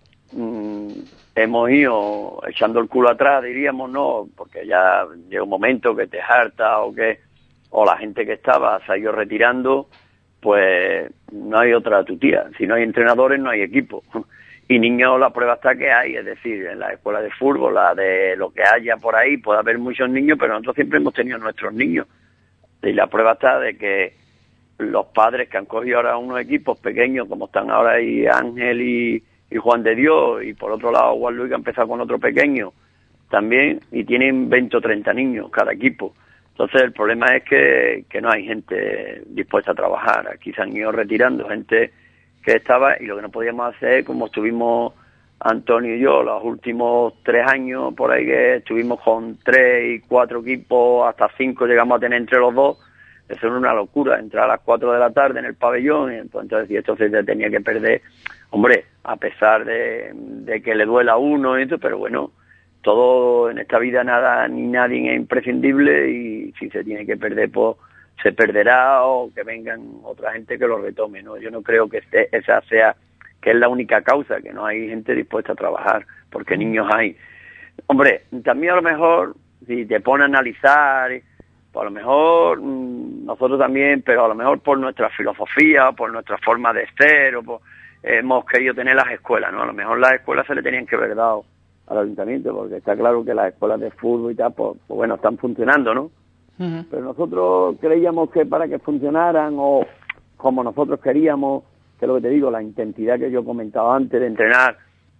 hemos ido echando el culo atrás, diríamos, ¿no? Porque ya llega un momento que te harta o la gente que estaba se ha ido retirando, pues no hay otra tutía. Si no hay entrenadores, no hay equipo. Y niños, la prueba está que hay, es decir, en la escuela de fútbol, la de lo que haya por ahí, puede haber muchos niños, pero nosotros siempre hemos tenido nuestros niños. Y la prueba está de que los padres que han cogido ahora unos equipos pequeños, como están ahora ahí Ángel y Juan de Dios, y por otro lado Juan Luis, que ha empezado con otro pequeño también, y tienen 20 o 30 niños cada equipo. Entonces el problema es que no hay gente dispuesta a trabajar. Aquí se han ido retirando gente que estaba, y lo que no podíamos hacer, como estuvimos Antonio y yo los últimos 3 años, por ahí que estuvimos con 3 y 4 equipos, hasta 5 llegamos a tener entre los 2, eso era una locura, entrar a las 4 de la tarde en el pabellón, y entonces esto se tenía que perder, hombre, a pesar de que le duela a uno y eso, pero bueno, todo en esta vida, nada ni nadie es imprescindible, y si se tiene que perder, pues se perderá, o que vengan otra gente que lo retome, ¿no? Yo no creo que esa sea, que es la única causa, que no hay gente dispuesta a trabajar, porque niños hay. Hombre, también a lo mejor, si te pones a analizar, pues a lo mejor nosotros también, pero a lo mejor por nuestra filosofía, por nuestra forma de ser, hemos querido tener las escuelas, ¿no? A lo mejor las escuelas se le tenían que haber dado al ayuntamiento, porque está claro que las escuelas de fútbol y tal, pues bueno, están funcionando, ¿no? Uh-huh. Pero nosotros creíamos que para que funcionaran, o como nosotros queríamos, que es lo que te digo, la intensidad que yo comentaba antes, de entrenar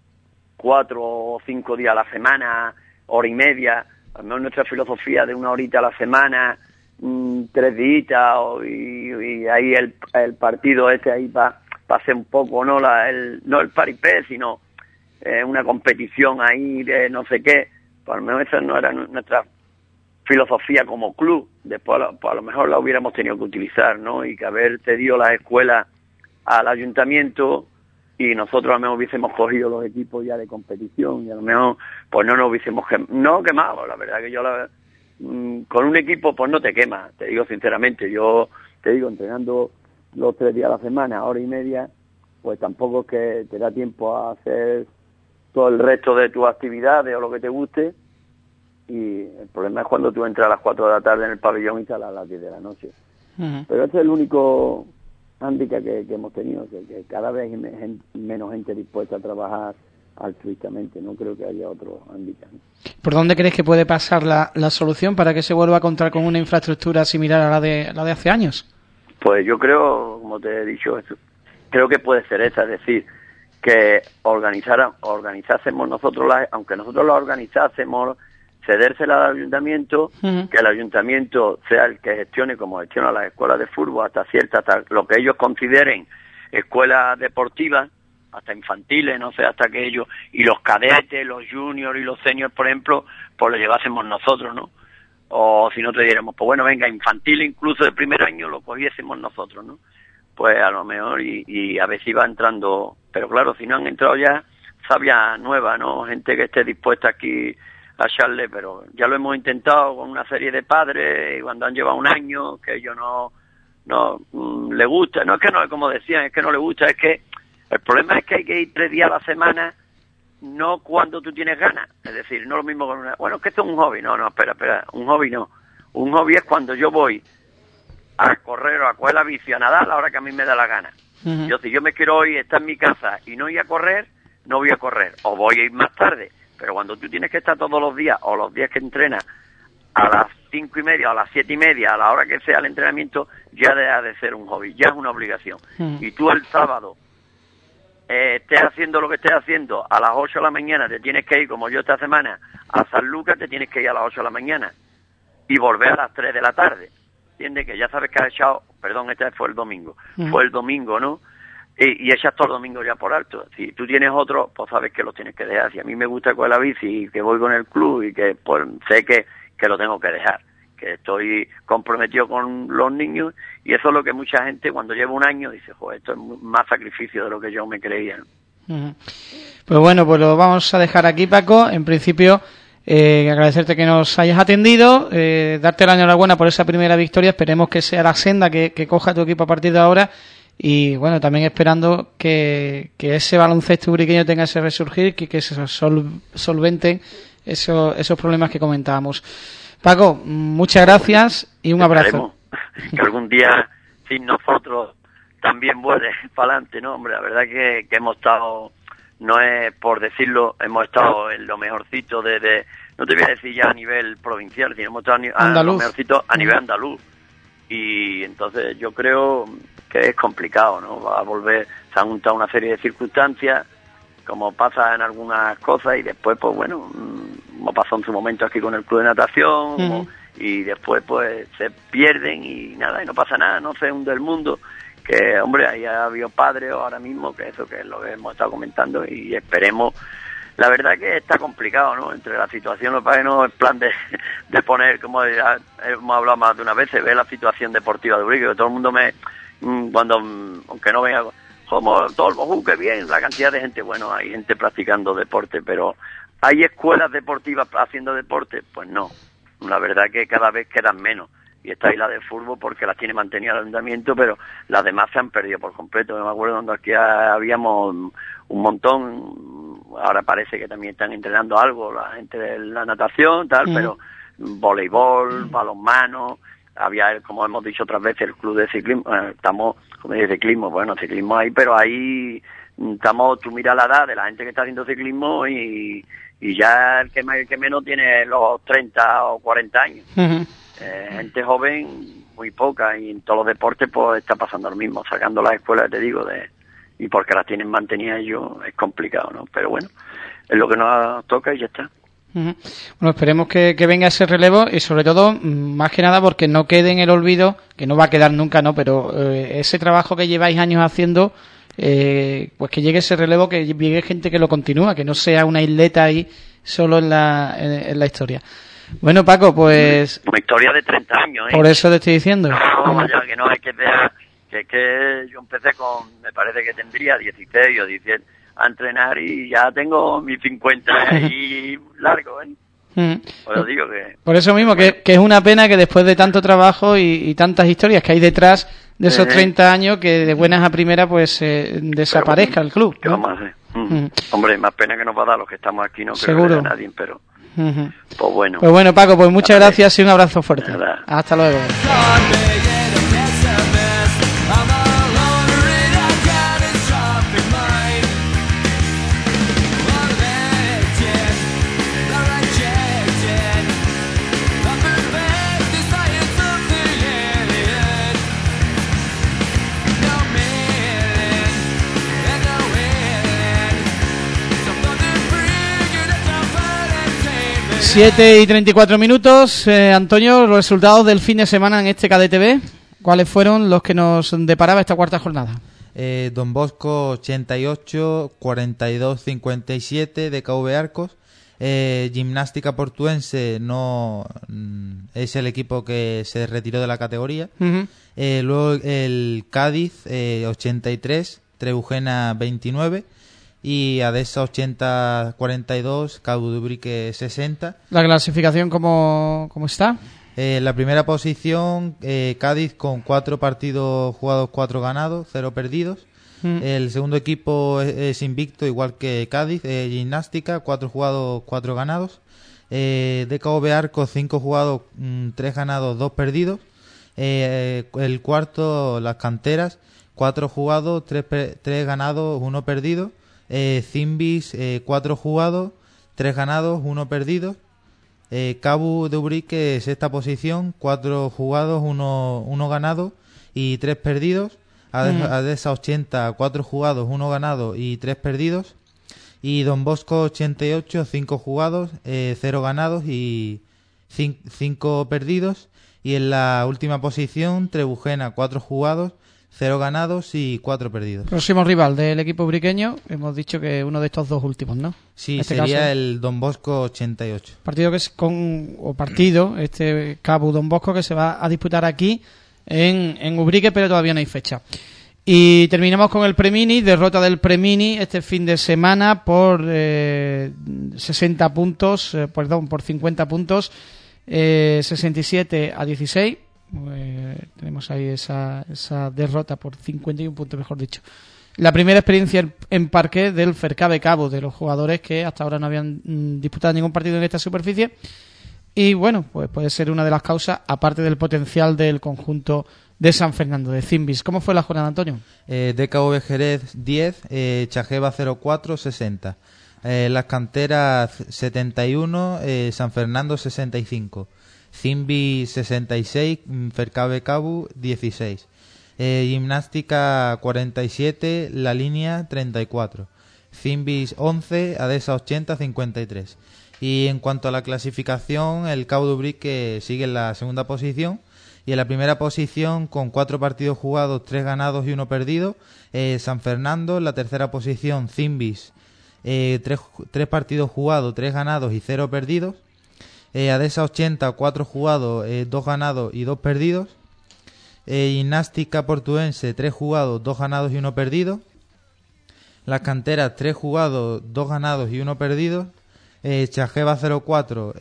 4 o 5 días a la semana, hora y media, al menos nuestra filosofía de 1 horita a la semana, 3 días, y ahí el partido ahí pase un poco, no el paripé, sino una competición ahí de no sé qué. Pues al menos esa no era nuestra filosofía como club. Después a lo mejor la hubiéramos tenido que utilizar, ¿no? Y que haber cedido las escuelas al ayuntamiento, y nosotros a lo mejor hubiésemos cogido los equipos ya de competición, y a lo mejor pues no nos hubiésemos quemado. La verdad que yo con un equipo pues no te quemas, te digo sinceramente. Yo te digo, entrenando los 3 días a la semana, hora y media, pues tampoco es que te da tiempo a hacer todo el resto de tus actividades o lo que te guste, y el problema es cuando tú entras a las 4 de la tarde en el pabellón y sales a las 10 de la noche. Uh-huh. Pero ese es el único hándicap que hemos tenido, que cada vez hay menos gente dispuesta a trabajar altruistamente. No creo que haya otro hándicap, ¿no? ¿Por dónde crees que puede pasar la solución para que se vuelva a contar con una infraestructura similar a la de hace años? Pues yo creo, como te he dicho, creo que puede ser esa, es decir, que organizásemos nosotros, aunque nosotros la organizásemos, cedérsela al ayuntamiento, que el ayuntamiento sea el que gestione como gestiona las escuelas de fútbol hasta lo que ellos consideren escuelas deportivas, hasta infantiles, no sé, hasta que ellos, y los cadetes, los juniors y los seniors, por ejemplo, pues lo llevásemos nosotros, ¿no? O si no te diéramos, pues bueno, venga, infantil incluso de primer año lo cogiésemos nosotros, ¿no? Pues a lo mejor, y a ver si va entrando, pero claro, si no han entrado ya, sabia nueva, ¿no? Gente que esté dispuesta aquí a echarle, pero ya lo hemos intentado con una serie de padres, y cuando han llevado un año, que ellos no le gusta, no es que no, como decían, es que no le gusta, es que el problema es que hay que ir 3 días a la semana, no cuando tú tienes ganas, es decir, no lo mismo con bueno, es que esto es un hobby, no, espera, un hobby no, un hobby es cuando yo voy a correr o a coger la bici, a nadar a la hora que a mí me da la gana. Yo, si yo me quiero hoy estar en mi casa y no ir a correr, no voy a correr, o voy a ir más tarde, pero cuando tú tienes que estar todos los días, o los días que entrenas, a las 5:30 o a las 7:30, a la hora que sea el entrenamiento, ya deja de ser un hobby, ya es una obligación. Y tú el sábado estés haciendo lo que estés haciendo, a las 8 de la mañana te tienes que ir, como yo esta semana, a San Lucas, te tienes que ir a las 8 de la mañana y volver a las 3 de la tarde. ¿Entiendes? Que ya sabes que has echado, perdón, este fue el domingo, ¿no? Y echas todo el domingo ya por alto. Si tú tienes otro, pues sabes que lo tienes que dejar. Si a mí me gusta coger la bici y que voy con el club y que pues sé que lo tengo que dejar, que estoy comprometido con los niños, y eso es lo que mucha gente cuando lleva un año dice, joder, esto es más sacrificio de lo que yo me creía, ¿no? Pues bueno, pues lo vamos a dejar aquí, Paco. En principio, agradecerte que nos hayas atendido, darte la enhorabuena por esa primera victoria, esperemos que sea la senda que coja tu equipo a partir de ahora, y bueno, también esperando que ese baloncesto uriqueño tenga ese resurgir, que se solventen esos problemas que comentábamos. Paco, muchas gracias y un abrazo. Que algún día sin nosotros también vuelve para adelante, ¿no? Hombre, la verdad que hemos estado, no es por decirlo, hemos estado en lo mejorcito de no te voy a decir ya a nivel provincial, sino hemos estado a lo mejorcito a nivel andaluz. Y entonces yo creo que es complicado, ¿no? Va a volver, se han juntado una serie de circunstancias, como pasa en algunas cosas, y después, pues bueno, como pasó en su momento aquí con el club de natación, y después pues se pierden y nada, y no pasa nada, no se hunde el mundo, que hombre, ahí ha habido padres ahora mismo, que eso que es lo que hemos estado comentando, y esperemos. La verdad que está complicado, ¿no? Entre la situación, lo que pasa es que no es plan de poner, como ya hemos hablado más de una vez, se ve la situación deportiva de Urique, que todo el mundo aunque no venga, como todo, qué bien, la cantidad de gente, bueno, hay gente practicando deporte, pero ¿hay escuelas deportivas haciendo deporte? Pues no, la verdad que cada vez quedan menos, y está ahí la de fútbol porque las tiene mantenida el ayuntamiento, pero las demás se han perdido por completo. Yo me acuerdo cuando aquí habíamos un montón, ahora parece que también están entrenando algo la gente de la natación, pero voleibol, balonmano, había, como hemos dicho otras veces, el club de ciclismo, estamos, como dice ciclismo, bueno, ciclismo hay, pero ahí estamos, tú miras la edad de la gente que está haciendo ciclismo y ya el que más, el que menos tiene los 30 o 40 años. Gente joven, muy poca, y en todos los deportes pues está pasando lo mismo, sacando las escuelas, te digo, y porque las tienen mantenidas ellos es complicado, ¿no? Pero bueno, es lo que nos toca y ya está. Bueno, esperemos que venga ese relevo, y sobre todo, más que nada, porque no quede en el olvido, que no va a quedar nunca, ¿no? Pero ese trabajo que lleváis años haciendo, pues que llegue ese relevo, que llegue gente que lo continúa, que no sea una isleta ahí solo en la historia. Bueno, Paco, pues... Una historia de 30 años, ¿eh? Por eso te estoy diciendo. No, vaya, que no es que sea... Que yo empecé me parece que tendría 16 o 17 a entrenar, y ya tengo mis 50 y largo, ¿eh? Pues digo que... Por eso mismo, que es una pena que después de tanto trabajo y tantas historias que hay detrás de esos 30 años, que de buenas a primeras pues desaparezca el club, ¿no? ¿Qué vamos a hacer? Hombre, más pena que nos va a dar los que estamos aquí, no creo que haya nadie, pero... Pues bueno, Paco, pues muchas gracias y un abrazo fuerte. Hasta luego. 7:34. Antonio, los resultados del fin de semana en este KDTV, ¿cuáles fueron los que nos deparaba esta cuarta jornada? Don Bosco 88, 42-57 de KV Arcos. Gimnástica Portuense no es el equipo que se retiró de la categoría. Uh-huh. Luego el Cádiz 83, Trebujena 29 y Adesa 80-42, Cabo de Ubrique 60. ¿La clasificación cómo está? La primera posición, Cádiz con 4 partidos jugados, 4 ganados, 0 perdidos. El segundo equipo es invicto, igual que Cádiz. Gimnástica, 4 jugados, 4 ganados. DKV Arcos, 5 jugados, 3 ganados, 2 perdidos. El cuarto, las Canteras, 4 jugados, 3 ganados, 1 perdido. Zimbis, 4 jugados, 3 ganados, 1 perdido. Cabo de Ubrique, sexta posición, 4 jugados, 1 ganado y 3 perdidos. Adesa 80, 4 jugados, 1 ganado y 3 perdidos. Y Don Bosco 88, 5 jugados, 0 ganados y 5 perdidos. Y en la última posición, Trebujena, 4 jugados, 0 ganados y 4 perdidos. Próximo rival del equipo ubriqueño, hemos dicho que uno de estos dos últimos, ¿no? Sí, en este sería caso, el Don Bosco 88. Partido que es este Cabo Don Bosco, que se va a disputar aquí en Ubrique, pero todavía no hay fecha. Y terminamos con el Premini, derrota del Premini este fin de semana por 60 puntos, por 50 puntos, 67-16. Tenemos ahí esa derrota por 51 puntos, mejor dicho. La primera experiencia en parqué del Fercabe Cabo, de los jugadores que hasta ahora no habían disputado ningún partido en esta superficie. Y bueno, pues puede ser una de las causas, aparte del potencial del conjunto de San Fernando, de Zimbis. ¿Cómo fue la jornada, Antonio? DKV Jerez 10, Chajeva 04, 60. Las Canteras 71, San Fernando 65. Zimbis 66, Fercabe Cabo 16. Gimnástica 47, La Línea 34. Zimbis 11, Adesa 80, 53. Y en cuanto a la clasificación, el Cabo de Ubrique sigue en la segunda posición. Y en la primera posición, con 4 partidos jugados, 3 ganados y 1 perdido, San Fernando. En la tercera posición, Zimbis, 3 partidos jugados, 3 ganados y 0 perdidos. Adesa 80, 4 jugados, 2 ganados y 2 perdidos. Gimnástica Portuense, 3 jugados, 2 ganados y 1 perdido. Las Canteras, 3 jugados, 2 ganados y 1 perdido. Chajeva 04,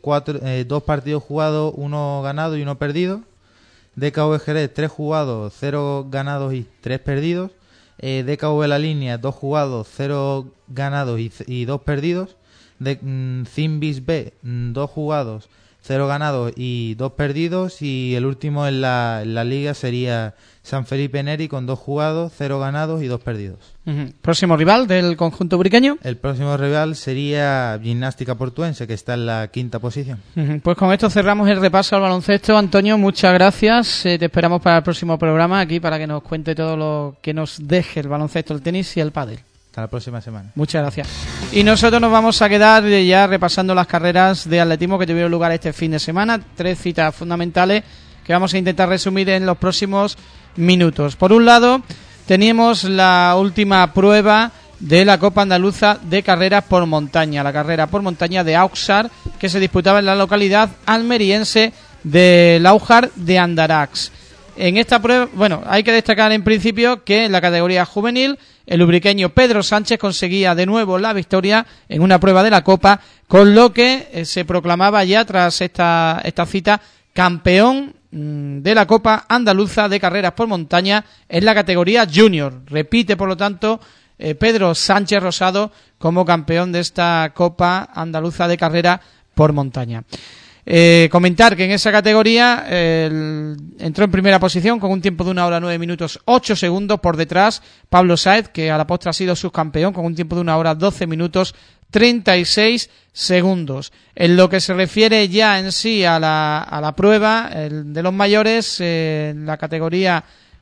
2 partidos jugados, 1 ganado y 1 perdido. DKV Jerez, 3 jugados, 0 ganados y 3 perdidos. DKV La Línea, 2 jugados, 0 ganados y 2 perdidos. Zimbis B, 2 jugados, 0 ganados y 2 perdidos. Y el último en la liga sería San Felipe Neri, con 2 jugados, 0 ganados y 2 perdidos. ¿Próximo rival del conjunto ubriqueño? El próximo rival sería Gimnástica Portuense, que está en la quinta posición. Pues con esto cerramos el repaso al baloncesto. Antonio, muchas gracias. Te esperamos para el próximo programa aquí para que nos cuente todo lo que nos deje el baloncesto, el tenis y el pádel. Hasta la próxima semana. Muchas gracias. Y nosotros nos vamos a quedar ya repasando las carreras de atletismo que tuvieron lugar este fin de semana. 3 citas fundamentales que vamos a intentar resumir en los próximos minutos. Por un lado, teníamos la última prueba de la Copa Andaluza de Carreras por Montaña, la carrera por montaña de Auxar, que se disputaba en la localidad almeriense de Láujar de Andarax. En esta prueba, bueno, hay que destacar en principio que en la categoría juvenil el ubriqueño Pedro Sánchez conseguía de nuevo la victoria en una prueba de la Copa, con lo que se proclamaba ya tras esta cita campeón de la Copa Andaluza de Carreras por Montaña en la categoría junior. Repite, por lo tanto, Pedro Sánchez Rosado como campeón de esta Copa Andaluza de Carrera por Montaña. Comentar que en esa categoría entró en primera posición con un tiempo de 1 hora 9 minutos 8 segundos, por detrás Pablo Sáez, que a la postre ha sido subcampeón con un tiempo de 1 hora 12 minutos 36 segundos. En lo que se refiere ya en sí a la prueba de los mayores, en la categoría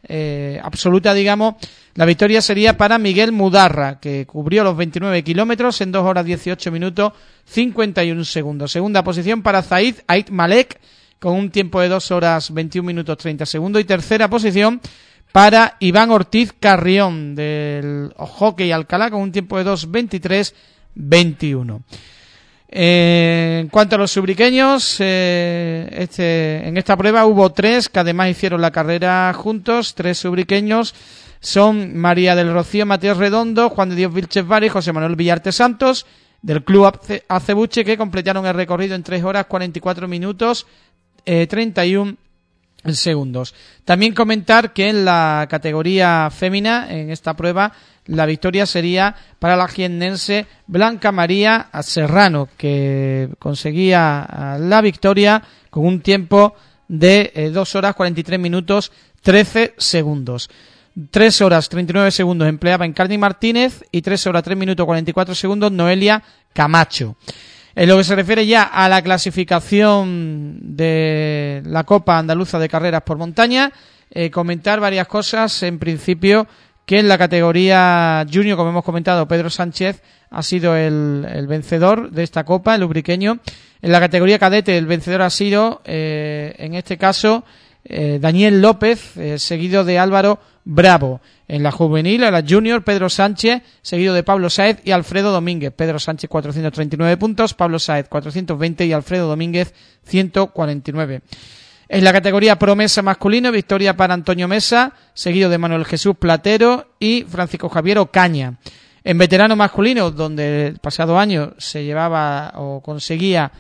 absoluta, digamos, la victoria sería para Miguel Mudarra, que cubrió los 29 kilómetros en 2 horas 18 minutos 51 segundos. Segunda posición para Zaid Ait Malek, con un tiempo de 2 horas 21 minutos 30 segundos. Y tercera posición para Iván Ortiz Carrión, del Hockey Alcalá, con un tiempo de 2:23:21. En cuanto a los subriqueños, en esta prueba hubo 3 que además hicieron la carrera juntos. 3 subriqueños son María del Rocío Matías Redondo, Juan de Dios Vilches Vara y José Manuel Villarte Santos, del Club Acebuche, que completaron el recorrido en 3 horas 44 minutos 31 segundos. También comentar que en la categoría fémina, en esta prueba, la victoria sería para la jiennense Blanca María Serrano, que conseguía la victoria con un tiempo de 2 horas 43 minutos 13 segundos. 3 horas 39 segundos empleaba Encarni Martínez y 3 horas 3 minutos 44 segundos Noelia Camacho. En lo que se refiere ya a la clasificación de la Copa Andaluza de Carreras por Montaña, comentar varias cosas. En principio, que en la categoría junior, como hemos comentado, Pedro Sánchez ha sido el vencedor de esta Copa, el ubriqueño. En la categoría cadete, el vencedor ha sido, en este caso, Daniel López, seguido de Álvaro Bravo. En la juvenil, en la junior, Pedro Sánchez, seguido de Pablo Sáez y Alfredo Domínguez. Pedro Sánchez 439 puntos, Pablo Sáez 420 y Alfredo Domínguez 149. En la categoría promesa masculino, victoria para Antonio Mesa, seguido de Manuel Jesús Platero y Francisco Javier Ocaña. En veterano masculino, donde el pasado año se llevaba o conseguía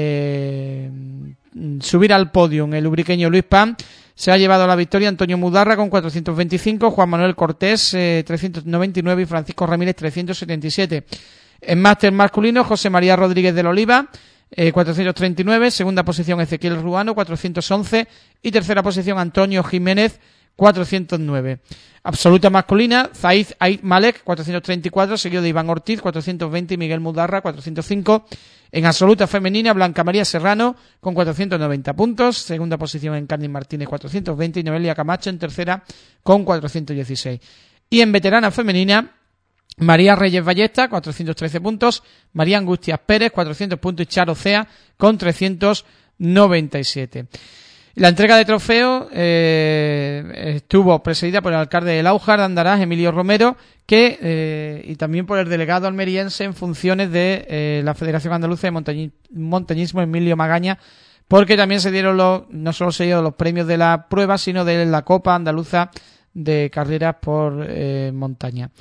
subir al podio el ubriqueño Luis Pan, se ha llevado la victoria Antonio Mudarra con 425, Juan Manuel Cortés 399 y Francisco Ramírez 377. En máster masculino, José María Rodríguez del Oliva 439, segunda posición Ezequiel Ruano 411 y tercera posición Antonio Jiménez 409. Absoluta masculina, Zaid Ait Malek 434, seguido de Iván Ortiz 420 y Miguel Mudarra 405. En absoluta femenina, Blanca María Serrano con 490 puntos, segunda posición Encarni Martínez 420 y Noelia Camacho en tercera con 416. Y en veterana femenina, María Reyes Ballesta 413 puntos, María Angustias Pérez 400 puntos y Charo Cea con 397. La entrega de trofeo estuvo presidida por el alcalde de Láujar de Andarás, Emilio Romero, y también por el delegado almeriense en funciones de la Federación Andaluza de Montañismo, Emilio Magaña, porque también se dieron no solo se dieron los premios de la prueba, sino de la Copa Andaluza de Carreras por Montaña.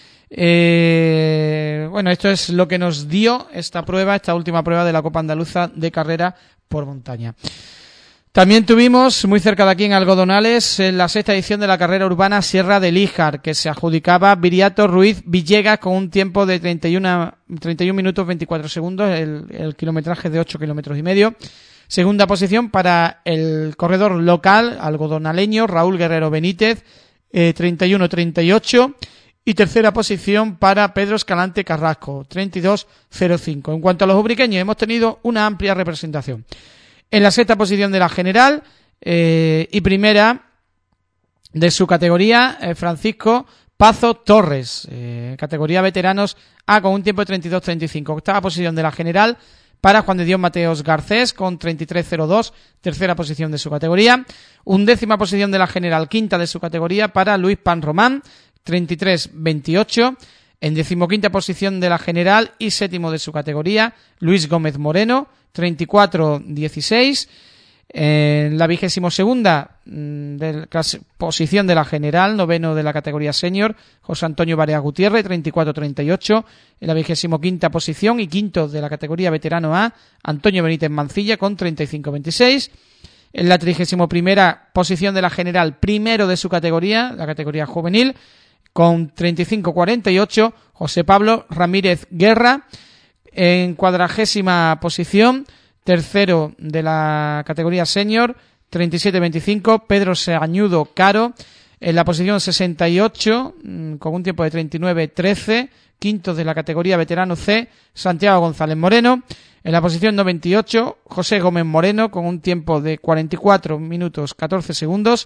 Bueno, esto es lo que nos dio esta última prueba de la Copa Andaluza de Carreras por Montaña. También tuvimos, muy cerca de aquí en Algodonales, en la sexta edición de la carrera urbana Sierra de Líjar, que se adjudicaba Viriato Ruiz Villegas con un tiempo de 31 minutos 24 segundos, el kilometraje de 8 kilómetros y medio. Segunda posición para el corredor local algodonaleño Raúl Guerrero Benítez, 31:38. Y tercera posición para Pedro Escalante Carrasco, 32:05. En cuanto a los ubriqueños, hemos tenido una amplia representación. En la sexta posición de la general y primera de su categoría, Francisco Pazo Torres, categoría veteranos A con un tiempo de 32:35. Octava posición de la general para Juan de Dios Mateos Garcés con 33:02, tercera posición de su categoría. Undécima posición de la general, quinta de su categoría para Luis Pan Román, 33:28. En decimoquinta posición de la general y séptimo de su categoría, Luis Gómez Moreno, 34:16. En la 22ª posición de la general, noveno de la categoría senior, José Antonio Barea Gutiérrez, 34:38. En la 25ª posición y quinto de la categoría veterano A, Antonio Benítez Mancilla con 35:26. En la 31ª posición de la general, primero de su categoría, la categoría juvenil, con 35:48, José Pablo Ramírez Guerra. En 40ª posición, tercero de la categoría senior, 37:25, Pedro Seañudo Caro. En la posición 68, con un tiempo de 39:13, quinto de la categoría veterano C, Santiago González Moreno. En la posición 98, José Gómez Moreno, con un tiempo de 44 minutos 14 segundos.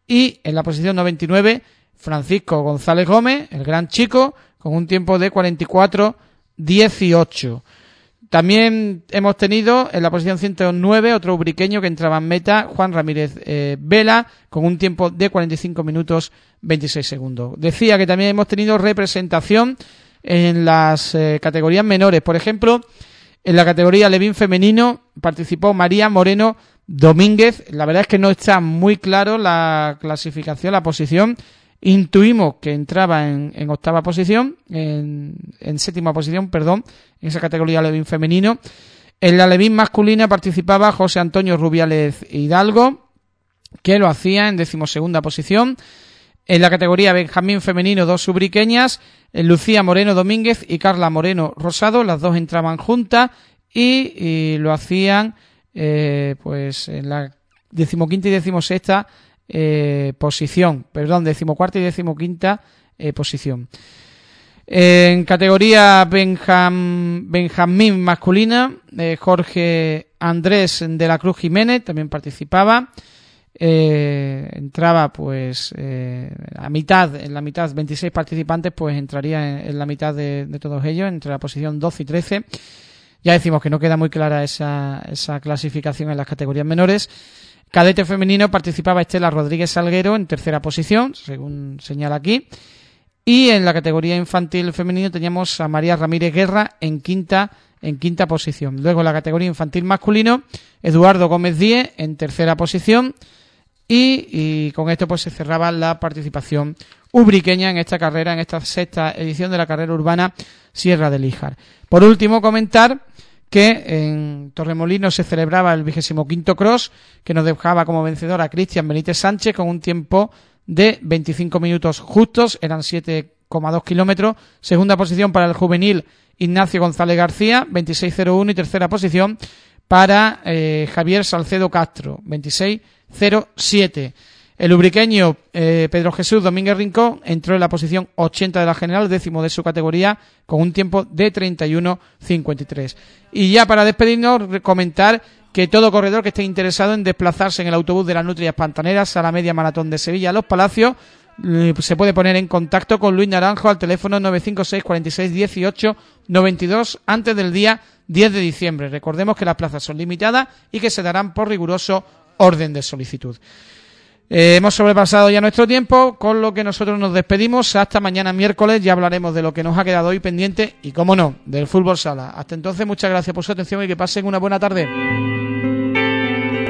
Y en la posición 99, Francisco González Gómez, el gran chico, con un tiempo de 44:18. También hemos tenido en la posición 109 otro ubriqueño que entraba en meta, Juan Ramírez Vela, con un tiempo de 45 minutos 26 segundos. Decía que también hemos tenido representación en las categorías menores. Por ejemplo, en la categoría Alevín femenino participó María Moreno Domínguez. La verdad es que no está muy claro la clasificación, la posición. Intuimos que entraba en octava posición, en séptima posición, perdón, en esa categoría alevín femenino. En la alevín masculina participaba José Antonio Rubiales Hidalgo, que lo hacía en 12ª posición. En la categoría Benjamín femenino, 2 ubriqueñas, Lucía Moreno Domínguez y Carla Moreno Rosado, las dos entraban juntas y lo hacían pues en la 15ª y 16ª posición, perdón, 14ª y 15ª posición. En categoría Benjamín masculina, Jorge Andrés de la Cruz Jiménez también participaba. Entraba pues en la mitad, 26 participantes, pues entraría en la mitad de todos ellos, entre la posición 12 y 13. Ya decimos que no queda muy clara esa clasificación en las categorías menores. Cadete femenino participaba Estela Rodríguez Salguero en 3ª posición, según señala aquí. Y en la categoría infantil femenino teníamos a María Ramírez Guerra en quinta posición. Luego en la categoría infantil masculino, Eduardo Gómez Díez en 3ª posición. Y con esto pues se cerraba la participación ubriqueña en esta carrera, en esta 6ª edición de la carrera urbana Sierra del Híjar. Por último, comentar que en Torremolinos se celebraba el 25º Cross, que nos dejaba como vencedor a Cristian Benítez Sánchez con un tiempo de 25 minutos justos, eran 7,2 kilómetros. Segunda posición para el juvenil Ignacio González García, 26.01, y tercera posición para Javier Salcedo Castro, 26.07. El ubriqueño Pedro Jesús Domínguez Rincón entró en la posición 80 de la general, 10º de su categoría, con un tiempo de 31.53. Y ya para despedirnos, comentar que todo corredor que esté interesado en desplazarse en el autobús de las Nutrias Pantaneras a la media maratón de Sevilla Los Palacios, se puede poner en contacto con Luis Naranjo al teléfono 956 46 18 92 antes del día 10 de diciembre. Recordemos que las plazas son limitadas y que se darán por riguroso orden de solicitud. Hemos sobrepasado ya nuestro tiempo, con lo que nosotros nos despedimos. Hasta mañana miércoles, ya hablaremos de lo que nos ha quedado hoy pendiente y, cómo no, del fútbol sala. Hasta entonces, muchas gracias por su atención y que pasen una buena tarde.